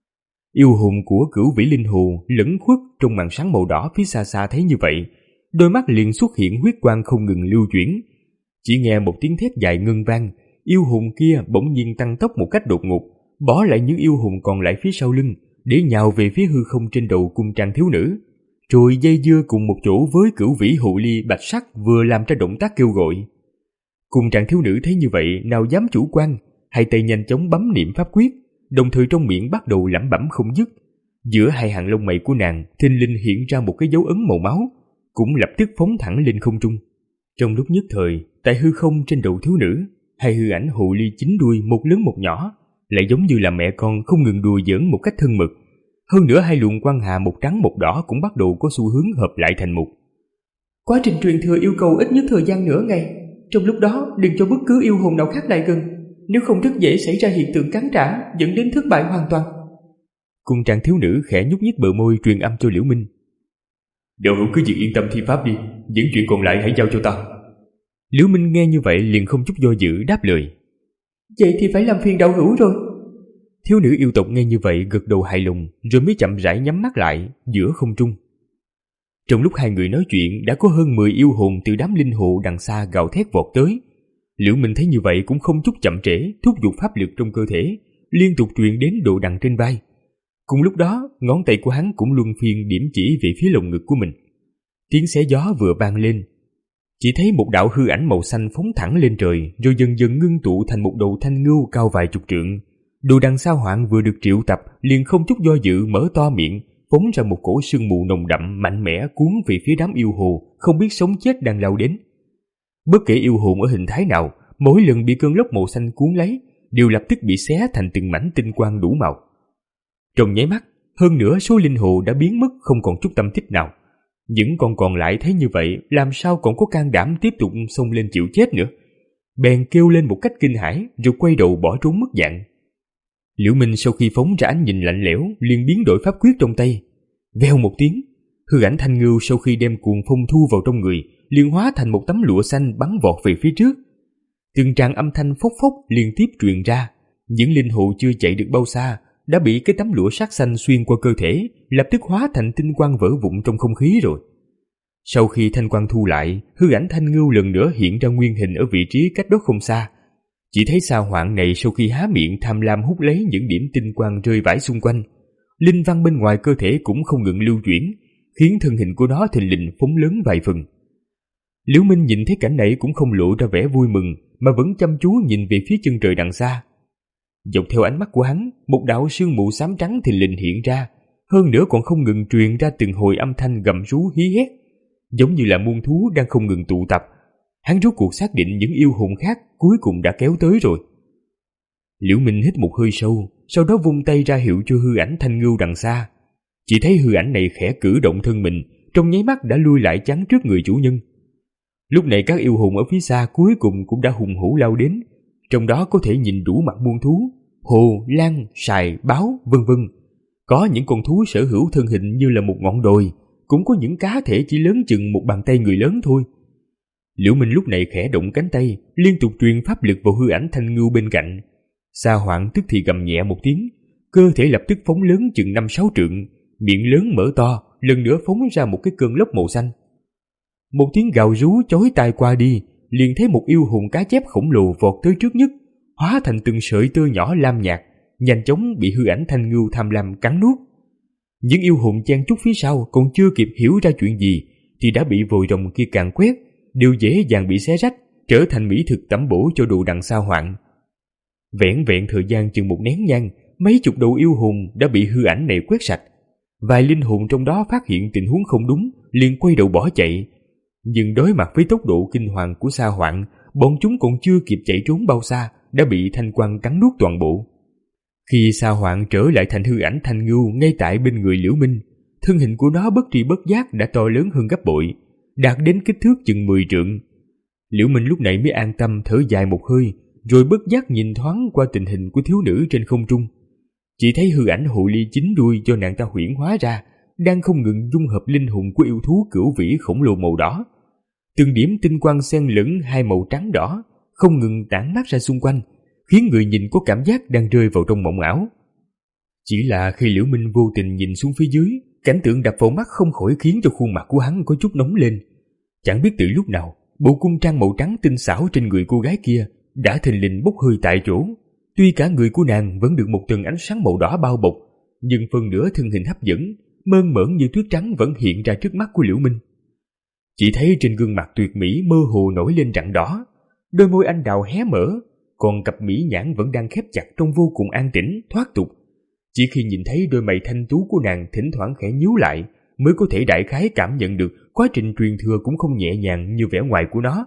Yêu hồn của Cửu Vĩ linh hồ lẫn khuất trong màn sáng màu đỏ phía xa xa thấy như vậy, đôi mắt liền xuất hiện huyết quang không ngừng lưu chuyển. Chỉ nghe một tiếng thét dài ngân vang, yêu hồn kia bỗng nhiên tăng tốc một cách đột ngột, bỏ lại những yêu hồn còn lại phía sau lưng để nhào về phía hư không trên đầu cung trang thiếu nữ, rồi dây dưa cùng một chỗ với Cửu Vĩ hộ ly bạch sắc vừa làm ra động tác kêu gọi. Cung trang thiếu nữ thấy như vậy nào dám chủ quan, hai tay nhanh chóng bấm niệm pháp quyết, đồng thời trong miệng bắt đầu lẩm bẩm không dứt. Giữa hai hàng lông mày của nàng thình lình hiện ra một cái dấu ấn màu máu, cũng lập tức phóng thẳng lên không trung. Trong lúc nhất thời, tại hư không trên đầu thiếu nữ, hai hư ảnh hồ ly chín đuôi một lớn một nhỏ lại giống như là mẹ con không ngừng đùa giỡn một cách thân mật. Hơn nữa hai luồng quang hà một trắng một đỏ cũng bắt đầu có xu hướng hợp lại thành một. Quá trình truyền thừa yêu cầu ít nhất thời gian nửa ngày. Trong lúc đó đừng cho bất cứ yêu hồn nào khác lại gần, nếu không rất dễ xảy ra hiện tượng cắn trả dẫn đến thất bại hoàn toàn. Cung trang thiếu nữ khẽ nhúc nhích bờ môi truyền âm cho Liễu Minh. Đạo hữu cứ việc yên tâm thi pháp đi, những chuyện còn lại hãy giao cho ta. Liễu Minh nghe như vậy liền không chút do dự đáp lời. Vậy thì phải làm phiền đạo hữu rồi. Thiếu nữ yêu tộc nghe như vậy gật đầu hài lòng, rồi mới chậm rãi nhắm mắt lại giữa không trung. Trong lúc hai người nói chuyện, đã có hơn mười yêu hồn từ đám linh hồ đằng xa gào thét vọt tới. Liễu Minh thấy như vậy cũng không chút chậm trễ, thúc giục pháp lực trong cơ thể, liên tục truyền đến độ đằng trên vai. Cùng lúc đó, ngón tay của hắn cũng luân phiên điểm chỉ về phía lồng ngực của mình. Tiếng xé gió vừa vang lên, chỉ thấy một đạo hư ảnh màu xanh phóng thẳng lên trời, rồi dần dần ngưng tụ thành một đầu thanh ngưu cao vài chục trượng. Đồ đằng sao hoạn vừa được triệu tập liền không chút do dự mở to miệng, phóng ra một cổ sương mù nồng đậm mạnh mẽ cuốn về phía đám yêu hồ không biết sống chết đang lao đến. Bất kể yêu hồn ở hình thái nào, mỗi lần bị cơn lốc màu xanh cuốn lấy đều lập tức bị xé thành từng mảnh tinh quang đủ màu. Trong nháy mắt, hơn nữa số linh hồ đã biến mất không còn chút tâm tích nào. Những con còn lại thấy như vậy làm sao còn có can đảm tiếp tục xông lên chịu chết nữa, bèn kêu lên một cách kinh hãi rồi quay đầu bỏ trốn mất dạng. Liễu Minh sau khi phóng ra ánh nhìn lạnh lẽo liền biến đổi pháp quyết trong tay. Vèo một tiếng, hư ảnh thanh ngưu sau khi đem cuồng phong thu vào trong người liền hóa thành một tấm lụa xanh bắn vọt về phía trước. Từng tràng âm thanh phốc phốc liên tiếp truyền ra. Những linh hồ chưa chạy được bao xa đã bị cái tấm lụa sắc xanh xuyên qua cơ thể, lập tức hóa thành tinh quang vỡ vụn trong không khí rồi. Sau khi thanh quang thu lại, hư ảnh thanh ngưu lần nữa hiện ra nguyên hình ở vị trí cách đó không xa. Chỉ thấy sao hoạn này sau khi há miệng tham lam hút lấy những điểm tinh quang rơi vãi xung quanh, linh văn bên ngoài cơ thể cũng không ngừng lưu chuyển, khiến thân hình của nó thình lình phóng lớn vài phần. Liễu Minh nhìn thấy cảnh này cũng không lộ ra vẻ vui mừng, mà vẫn chăm chú nhìn về phía chân trời đằng xa. Dọc theo ánh mắt của hắn, một đạo sương mù xám trắng thình lình hiện ra, hơn nữa còn không ngừng truyền ra từng hồi âm thanh gầm rú hí hét, giống như là muôn thú đang không ngừng tụ tập, Hắn rốt cuộc xác định những yêu hồn khác cuối cùng đã kéo tới rồi. Liễu Minh hít một hơi sâu, sau đó vung tay ra hiệu cho hư ảnh thanh ngưu đằng xa. Chỉ thấy hư ảnh này khẽ cử động thân mình, trong nháy mắt đã lui lại chắn trước người chủ nhân. Lúc này các yêu hồn ở phía xa cuối cùng cũng đã hùng hổ lao đến, trong đó có thể nhìn đủ mặt muôn thú, hồ, lan, sài, báo, vân vân. Có những con thú sở hữu thân hình như là một ngọn đồi, cũng có những cá thể chỉ lớn chừng một bàn tay người lớn thôi. Liễu Minh lúc này khẽ động cánh tay, liên tục truyền pháp lực vào hư ảnh thanh ngưu bên cạnh. Sa Hoạn tức thì gầm nhẹ một tiếng, cơ thể lập tức phóng lớn chừng năm sáu trượng, miệng lớn mở to, lần nữa phóng ra một cái cơn lốc màu xanh. Một tiếng gào rú chói tai qua đi, liền thấy một yêu hồn cá chép khổng lồ vọt tới trước nhất, hóa thành từng sợi tơ nhỏ lam nhạt, nhanh chóng bị hư ảnh thanh ngưu tham lam cắn nuốt. Những yêu hồn chen chúc phía sau còn chưa kịp hiểu ra chuyện gì thì đã bị vòi rồng kia càn quét, đều dễ dàng bị xé rách, trở thành mỹ thực tẩm bổ cho đồ đằng Sa Hoạn. Vẹn vẹn thời gian chừng một nén nhang, mấy chục đầu yêu hồn đã bị hư ảnh này quét sạch. Vài linh hồn trong đó phát hiện tình huống không đúng, liền quay đầu bỏ chạy. Nhưng đối mặt với tốc độ kinh hoàng của Sa Hoạn, bọn chúng còn chưa kịp chạy trốn bao xa, đã bị thanh quang cắn nuốt toàn bộ. Khi Sa Hoạn trở lại thành hư ảnh thanh ngưu ngay tại bên người Liễu Minh, thân hình của nó bất tri bất giác đã to lớn hơn gấp bội, đạt đến kích thước chừng mười trượng. Liễu Minh lúc này mới an tâm thở dài một hơi, rồi bất giác nhìn thoáng qua tình hình của thiếu nữ trên không trung. Chỉ thấy hư ảnh hồ ly chín đuôi do nàng ta huyễn hóa ra đang không ngừng dung hợp linh hồn của yêu thú cửu vĩ khổng lồ màu đỏ. Từng điểm tinh quang xen lẫn hai màu trắng đỏ không ngừng tản mát ra xung quanh, khiến người nhìn có cảm giác đang rơi vào trong mộng ảo. Chỉ là khi Liễu Minh vô tình nhìn xuống phía dưới, cảnh tượng đập vào mắt không khỏi khiến cho khuôn mặt của hắn có chút nóng lên. Chẳng biết từ lúc nào, bộ cung trang màu trắng tinh xảo trên người cô gái kia đã thình lình bốc hơi tại chỗ. Tuy cả người của nàng vẫn được một tầng ánh sáng màu đỏ bao bọc, nhưng phần nửa thân hình hấp dẫn, mơn mởn như tuyết trắng vẫn hiện ra trước mắt của Liễu Minh. Chỉ thấy trên gương mặt tuyệt mỹ mơ hồ nổi lên rạng đỏ, đôi môi anh đào hé mở, còn cặp mỹ nhãn vẫn đang khép chặt trong vô cùng an tĩnh, thoát tục. Chỉ khi nhìn thấy đôi mày thanh tú của nàng thỉnh thoảng khẽ nhíu lại, mới có thể đại khái cảm nhận được quá trình truyền thừa cũng không nhẹ nhàng như vẻ ngoài của nó.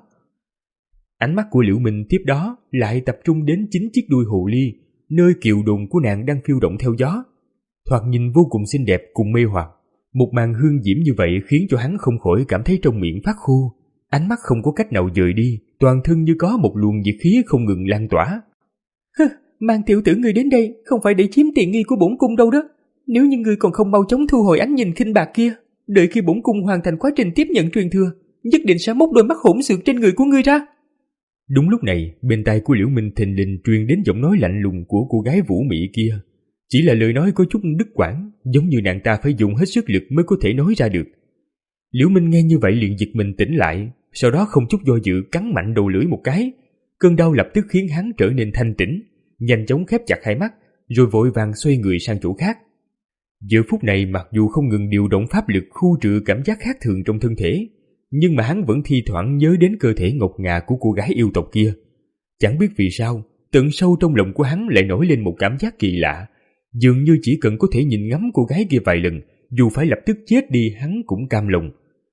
Ánh mắt của Liễu Minh tiếp đó lại tập trung đến chính chiếc đuôi hồ ly, nơi kiều đồn của nàng đang phiêu động theo gió. Thoạt nhìn vô cùng xinh đẹp cùng mê hoặc. Một màn hương diễm như vậy khiến cho hắn không khỏi cảm thấy trong miệng phát khô, ánh mắt không có cách nào dời đi, toàn thân như có một luồng nhiệt khí không ngừng lan tỏa. Hừ, mang tiểu tử người đến đây không phải để chiếm tiện nghi của bổn cung đâu đó. Nếu như ngươi còn không mau chóng thu hồi ánh nhìn khinh bạc kia, đợi khi bổn cung hoàn thành quá trình tiếp nhận truyền thừa, nhất định sẽ móc đôi mắt hỗn xược trên người của ngươi ra. Đúng lúc này, bên tai của Liễu Minh thình lình truyền đến giọng nói lạnh lùng của cô gái vũ mị kia. Chỉ là lời nói có chút đứt quãng, giống như nàng ta phải dùng hết sức lực mới có thể nói ra được. Liễu Minh nghe như vậy liền giật mình tỉnh lại, sau đó không chút do dự cắn mạnh đầu lưỡi một cái. Cơn đau lập tức khiến hắn trở nên thanh tĩnh, nhanh chóng khép chặt hai mắt, rồi vội vàng xoay người sang chỗ khác. Giờ phút này mặc dù không ngừng điều động pháp lực khu trừ cảm giác khác thường trong thân thể, nhưng mà hắn vẫn thi thoảng nhớ đến cơ thể ngọc ngà của cô gái yêu tộc kia. Chẳng biết vì sao, tận sâu trong lòng của hắn lại nổi lên một cảm giác kỳ lạ, dường như chỉ cần có thể nhìn ngắm cô gái kia vài lần, dù phải lập tức chết đi hắn cũng cam lòng.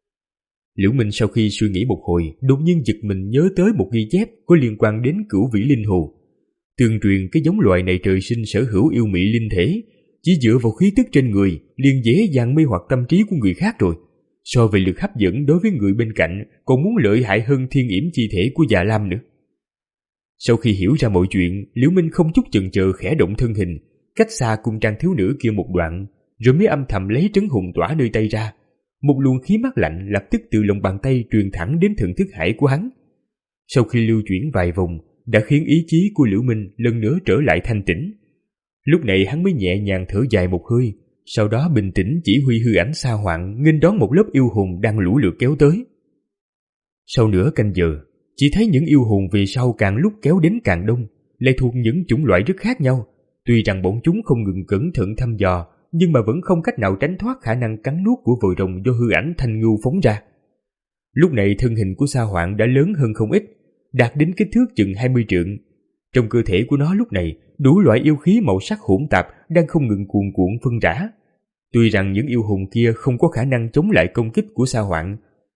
Liễu Minh sau khi suy nghĩ một hồi, đột nhiên giật mình nhớ tới một ghi chép có liên quan đến cửu vĩ linh hồ. Tương truyền cái giống loài này trời sinh sở hữu yêu mị linh thể, chỉ dựa vào khí tức trên người liền dễ dàng mê hoặc tâm trí của người khác rồi. So về lực hấp dẫn đối với người bên cạnh còn muốn lợi hại hơn thiên yểm chi thể của Dạ Lam nữa. Sau khi hiểu ra mọi chuyện, Liễu Minh không chút chần chờ khẽ động thân hình, cách xa cung trang thiếu nữ kia một đoạn, rồi mới âm thầm lấy trấn hồn tỏa nơi tay ra. Một luồng khí mát lạnh lập tức từ lòng bàn tay truyền thẳng đến thần thức hải của hắn. Sau khi lưu chuyển vài vòng, đã khiến ý chí của Liễu Minh lần nữa trở lại thanh tĩnh. Lúc này hắn mới nhẹ nhàng thở dài một hơi, sau đó bình tĩnh chỉ huy hư ảnh Sa Hoạn nghênh đón một lớp yêu hồn đang lũ lượt kéo tới. Sau nửa canh giờ, chỉ thấy những yêu hồn về sau càng lúc kéo đến càng đông, lại thuộc những chủng loại rất khác nhau. Tuy rằng bọn chúng không ngừng cẩn thận thăm dò, nhưng mà vẫn không cách nào tránh thoát khả năng cắn nuốt của vòi rồng do hư ảnh thanh ngưu phóng ra. Lúc này thân hình của Sa Hoạn đã lớn hơn không ít, đạt đến kích thước chừng hai mươi trượng. Trong cơ thể của nó lúc này, đủ loại yêu khí màu sắc hỗn tạp đang không ngừng cuồn cuộn phân rã. Tuy rằng những yêu hồn kia không có khả năng chống lại công kích của Sa Hoạn,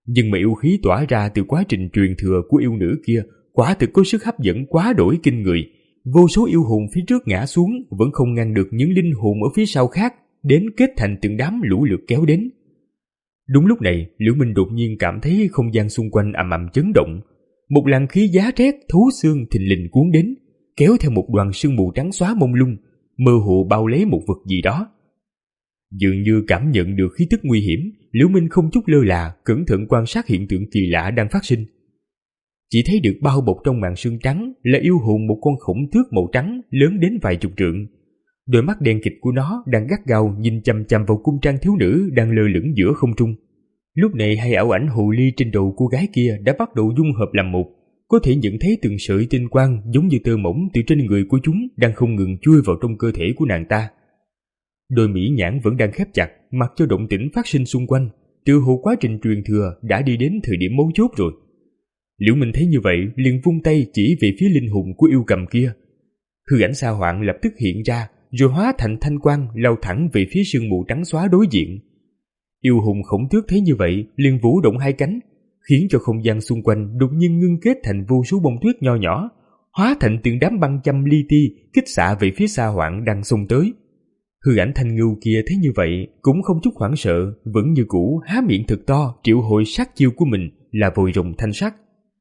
Nhưng mà yêu khí tỏa ra từ quá trình truyền thừa của yêu nữ kia quả thực có sức hấp dẫn quá đổi kinh người. Vô số yêu hồn phía trước ngã xuống vẫn không ngăn được những linh hồn ở phía sau khác đến kết thành từng đám lũ lượt kéo đến. Đúng lúc này, Liễu Minh đột nhiên cảm thấy không gian xung quanh ầm ầm chấn động. Một làn khí giá rét thấu xương thình lình cuốn đến, kéo theo một đoàn sương mù trắng xóa mông lung, mơ hồ bao lấy một vật gì đó. Dường như cảm nhận được khí tức nguy hiểm, Liễu Minh không chút lơ là, cẩn thận quan sát hiện tượng kỳ lạ đang phát sinh. Chỉ thấy được bao bọc trong màn sương trắng là yêu hồn một con khổng tước màu trắng lớn đến vài chục trượng. Đôi mắt đen kịt của nó đang gắt gao nhìn chằm chằm vào cung trang thiếu nữ đang lơ lửng giữa không trung. Lúc này hai ảo ảnh hồ ly trên đầu cô gái kia đã bắt đầu dung hợp làm một, có thể nhận thấy từng sợi tinh quang giống như tơ mỏng từ trên người của chúng đang không ngừng chui vào trong cơ thể của nàng ta. Đôi mỹ nhãn vẫn đang khép chặt, mặc cho động tĩnh phát sinh xung quanh, từ hồ quá trình truyền thừa đã đi đến thời điểm mấu chốt rồi. Liễu Minh thấy như vậy liền vung tay chỉ về phía linh hồn của yêu cầm kia. Hư ảnh Sa Hoạn lập tức hiện ra, rồi hóa thành thanh quang lao thẳng về phía sương mù trắng xóa đối diện. Yêu hồn khổng tước thấy như vậy liền vũ động hai cánh, khiến cho không gian xung quanh đột nhiên ngưng kết thành vô số bông tuyết nho nhỏ, hóa thành từng đám băng châm li ti kích xạ về phía Sa Hoạn đang xông tới. Hư ảnh thanh ngưu kia thấy như vậy cũng không chút hoảng sợ, vẫn như cũ há miệng thật to triệu hồi sát chiêu của mình là vòi rồng thanh sắc.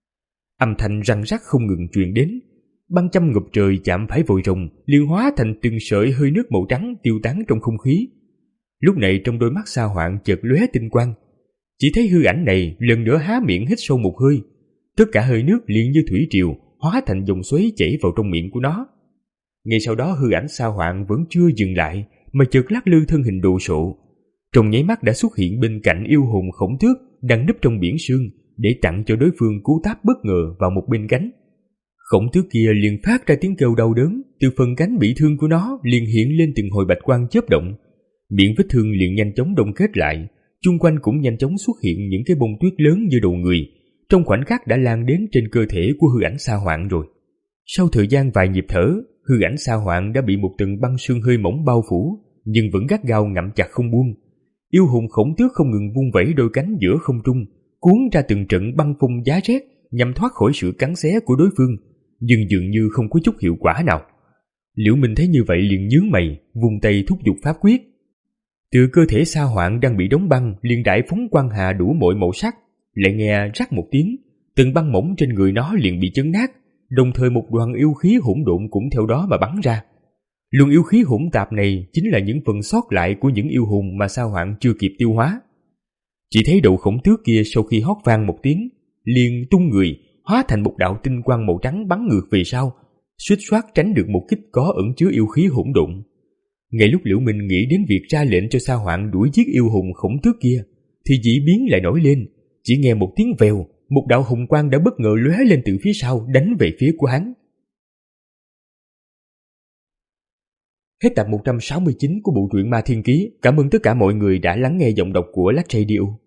Âm thanh răng rắc không ngừng truyền đến, băng châm ngập trời chạm phải vòi rồng liền hóa thành từng sợi hơi nước màu trắng tiêu tán trong không khí. Lúc này trong đôi mắt Sa Hoạn chợt lóe tinh quang, chỉ thấy hư ảnh này lần nữa há miệng hít sâu một hơi, tất cả hơi nước liền như thủy triều hóa thành dòng xoáy chảy vào trong miệng của nó. Ngay sau đó hư ảnh Sa Hoạn vẫn chưa dừng lại mà chợt lắc lư thân hình đồ sộ, trong nháy mắt đã xuất hiện bên cạnh yêu hồn khổng tước đang núp trong biển sương để tặng cho đối phương cú táp bất ngờ vào một bên cánh. Khổng tước kia liền phát ra tiếng kêu đau đớn, từ phần cánh bị thương của nó liền hiện lên từng hồi bạch quang chớp động, miệng vết thương liền nhanh chóng đông kết lại, chung quanh cũng nhanh chóng xuất hiện những cái bông tuyết lớn như đầu người, trong khoảnh khắc đã lan đến trên cơ thể của hư ảnh Sa Hoạn rồi. Sau thời gian vài nhịp thở, hư ảnh Sa Hoạn đã bị một tầng băng sương hơi mỏng bao phủ, nhưng vẫn gắt gao ngậm chặt không buông. Yêu hồn khổng tước không ngừng vung vẩy đôi cánh giữa không trung, cuốn ra từng trận băng phong giá rét nhằm thoát khỏi sự cắn xé của đối phương, nhưng dường như không có chút hiệu quả nào. Liễu Minh thấy như vậy liền nhướng mày, vung tay thúc giục pháp quyết. Từ cơ thể Sa Hoạn đang bị đóng băng liền đại phóng quang hà đủ mọi màu sắc, lại nghe rắc một tiếng, từng băng mỏng trên người nó liền bị chấn nát, đồng thời một đoàn yêu khí hỗn độn cũng theo đó mà bắn ra. Luồng yêu khí hỗn tạp này chính là những phần sót lại của những yêu hồn mà Sa Hoạn chưa kịp tiêu hóa. Chỉ thấy đầu khổng tước kia sau khi hót vang một tiếng, liền tung người, hóa thành một đạo tinh quang màu trắng bắn ngược về sau, suýt soát tránh được một kích có ẩn chứa yêu khí hỗn độn. Ngay lúc Liễu Minh nghĩ đến việc ra lệnh cho Sa Hoạn đuổi giết yêu hồn khổng tước kia, thì dị biến lại nổi lên. Chỉ nghe một tiếng vèo, một đạo hồng quang đã bất ngờ lóe lên từ phía sau đánh về phía của hắn. Hết tập một trăm sáu mươi chín của bộ truyện Ma Thiên Ký. Cảm ơn tất cả mọi người đã lắng nghe giọng đọc của Lách Radio.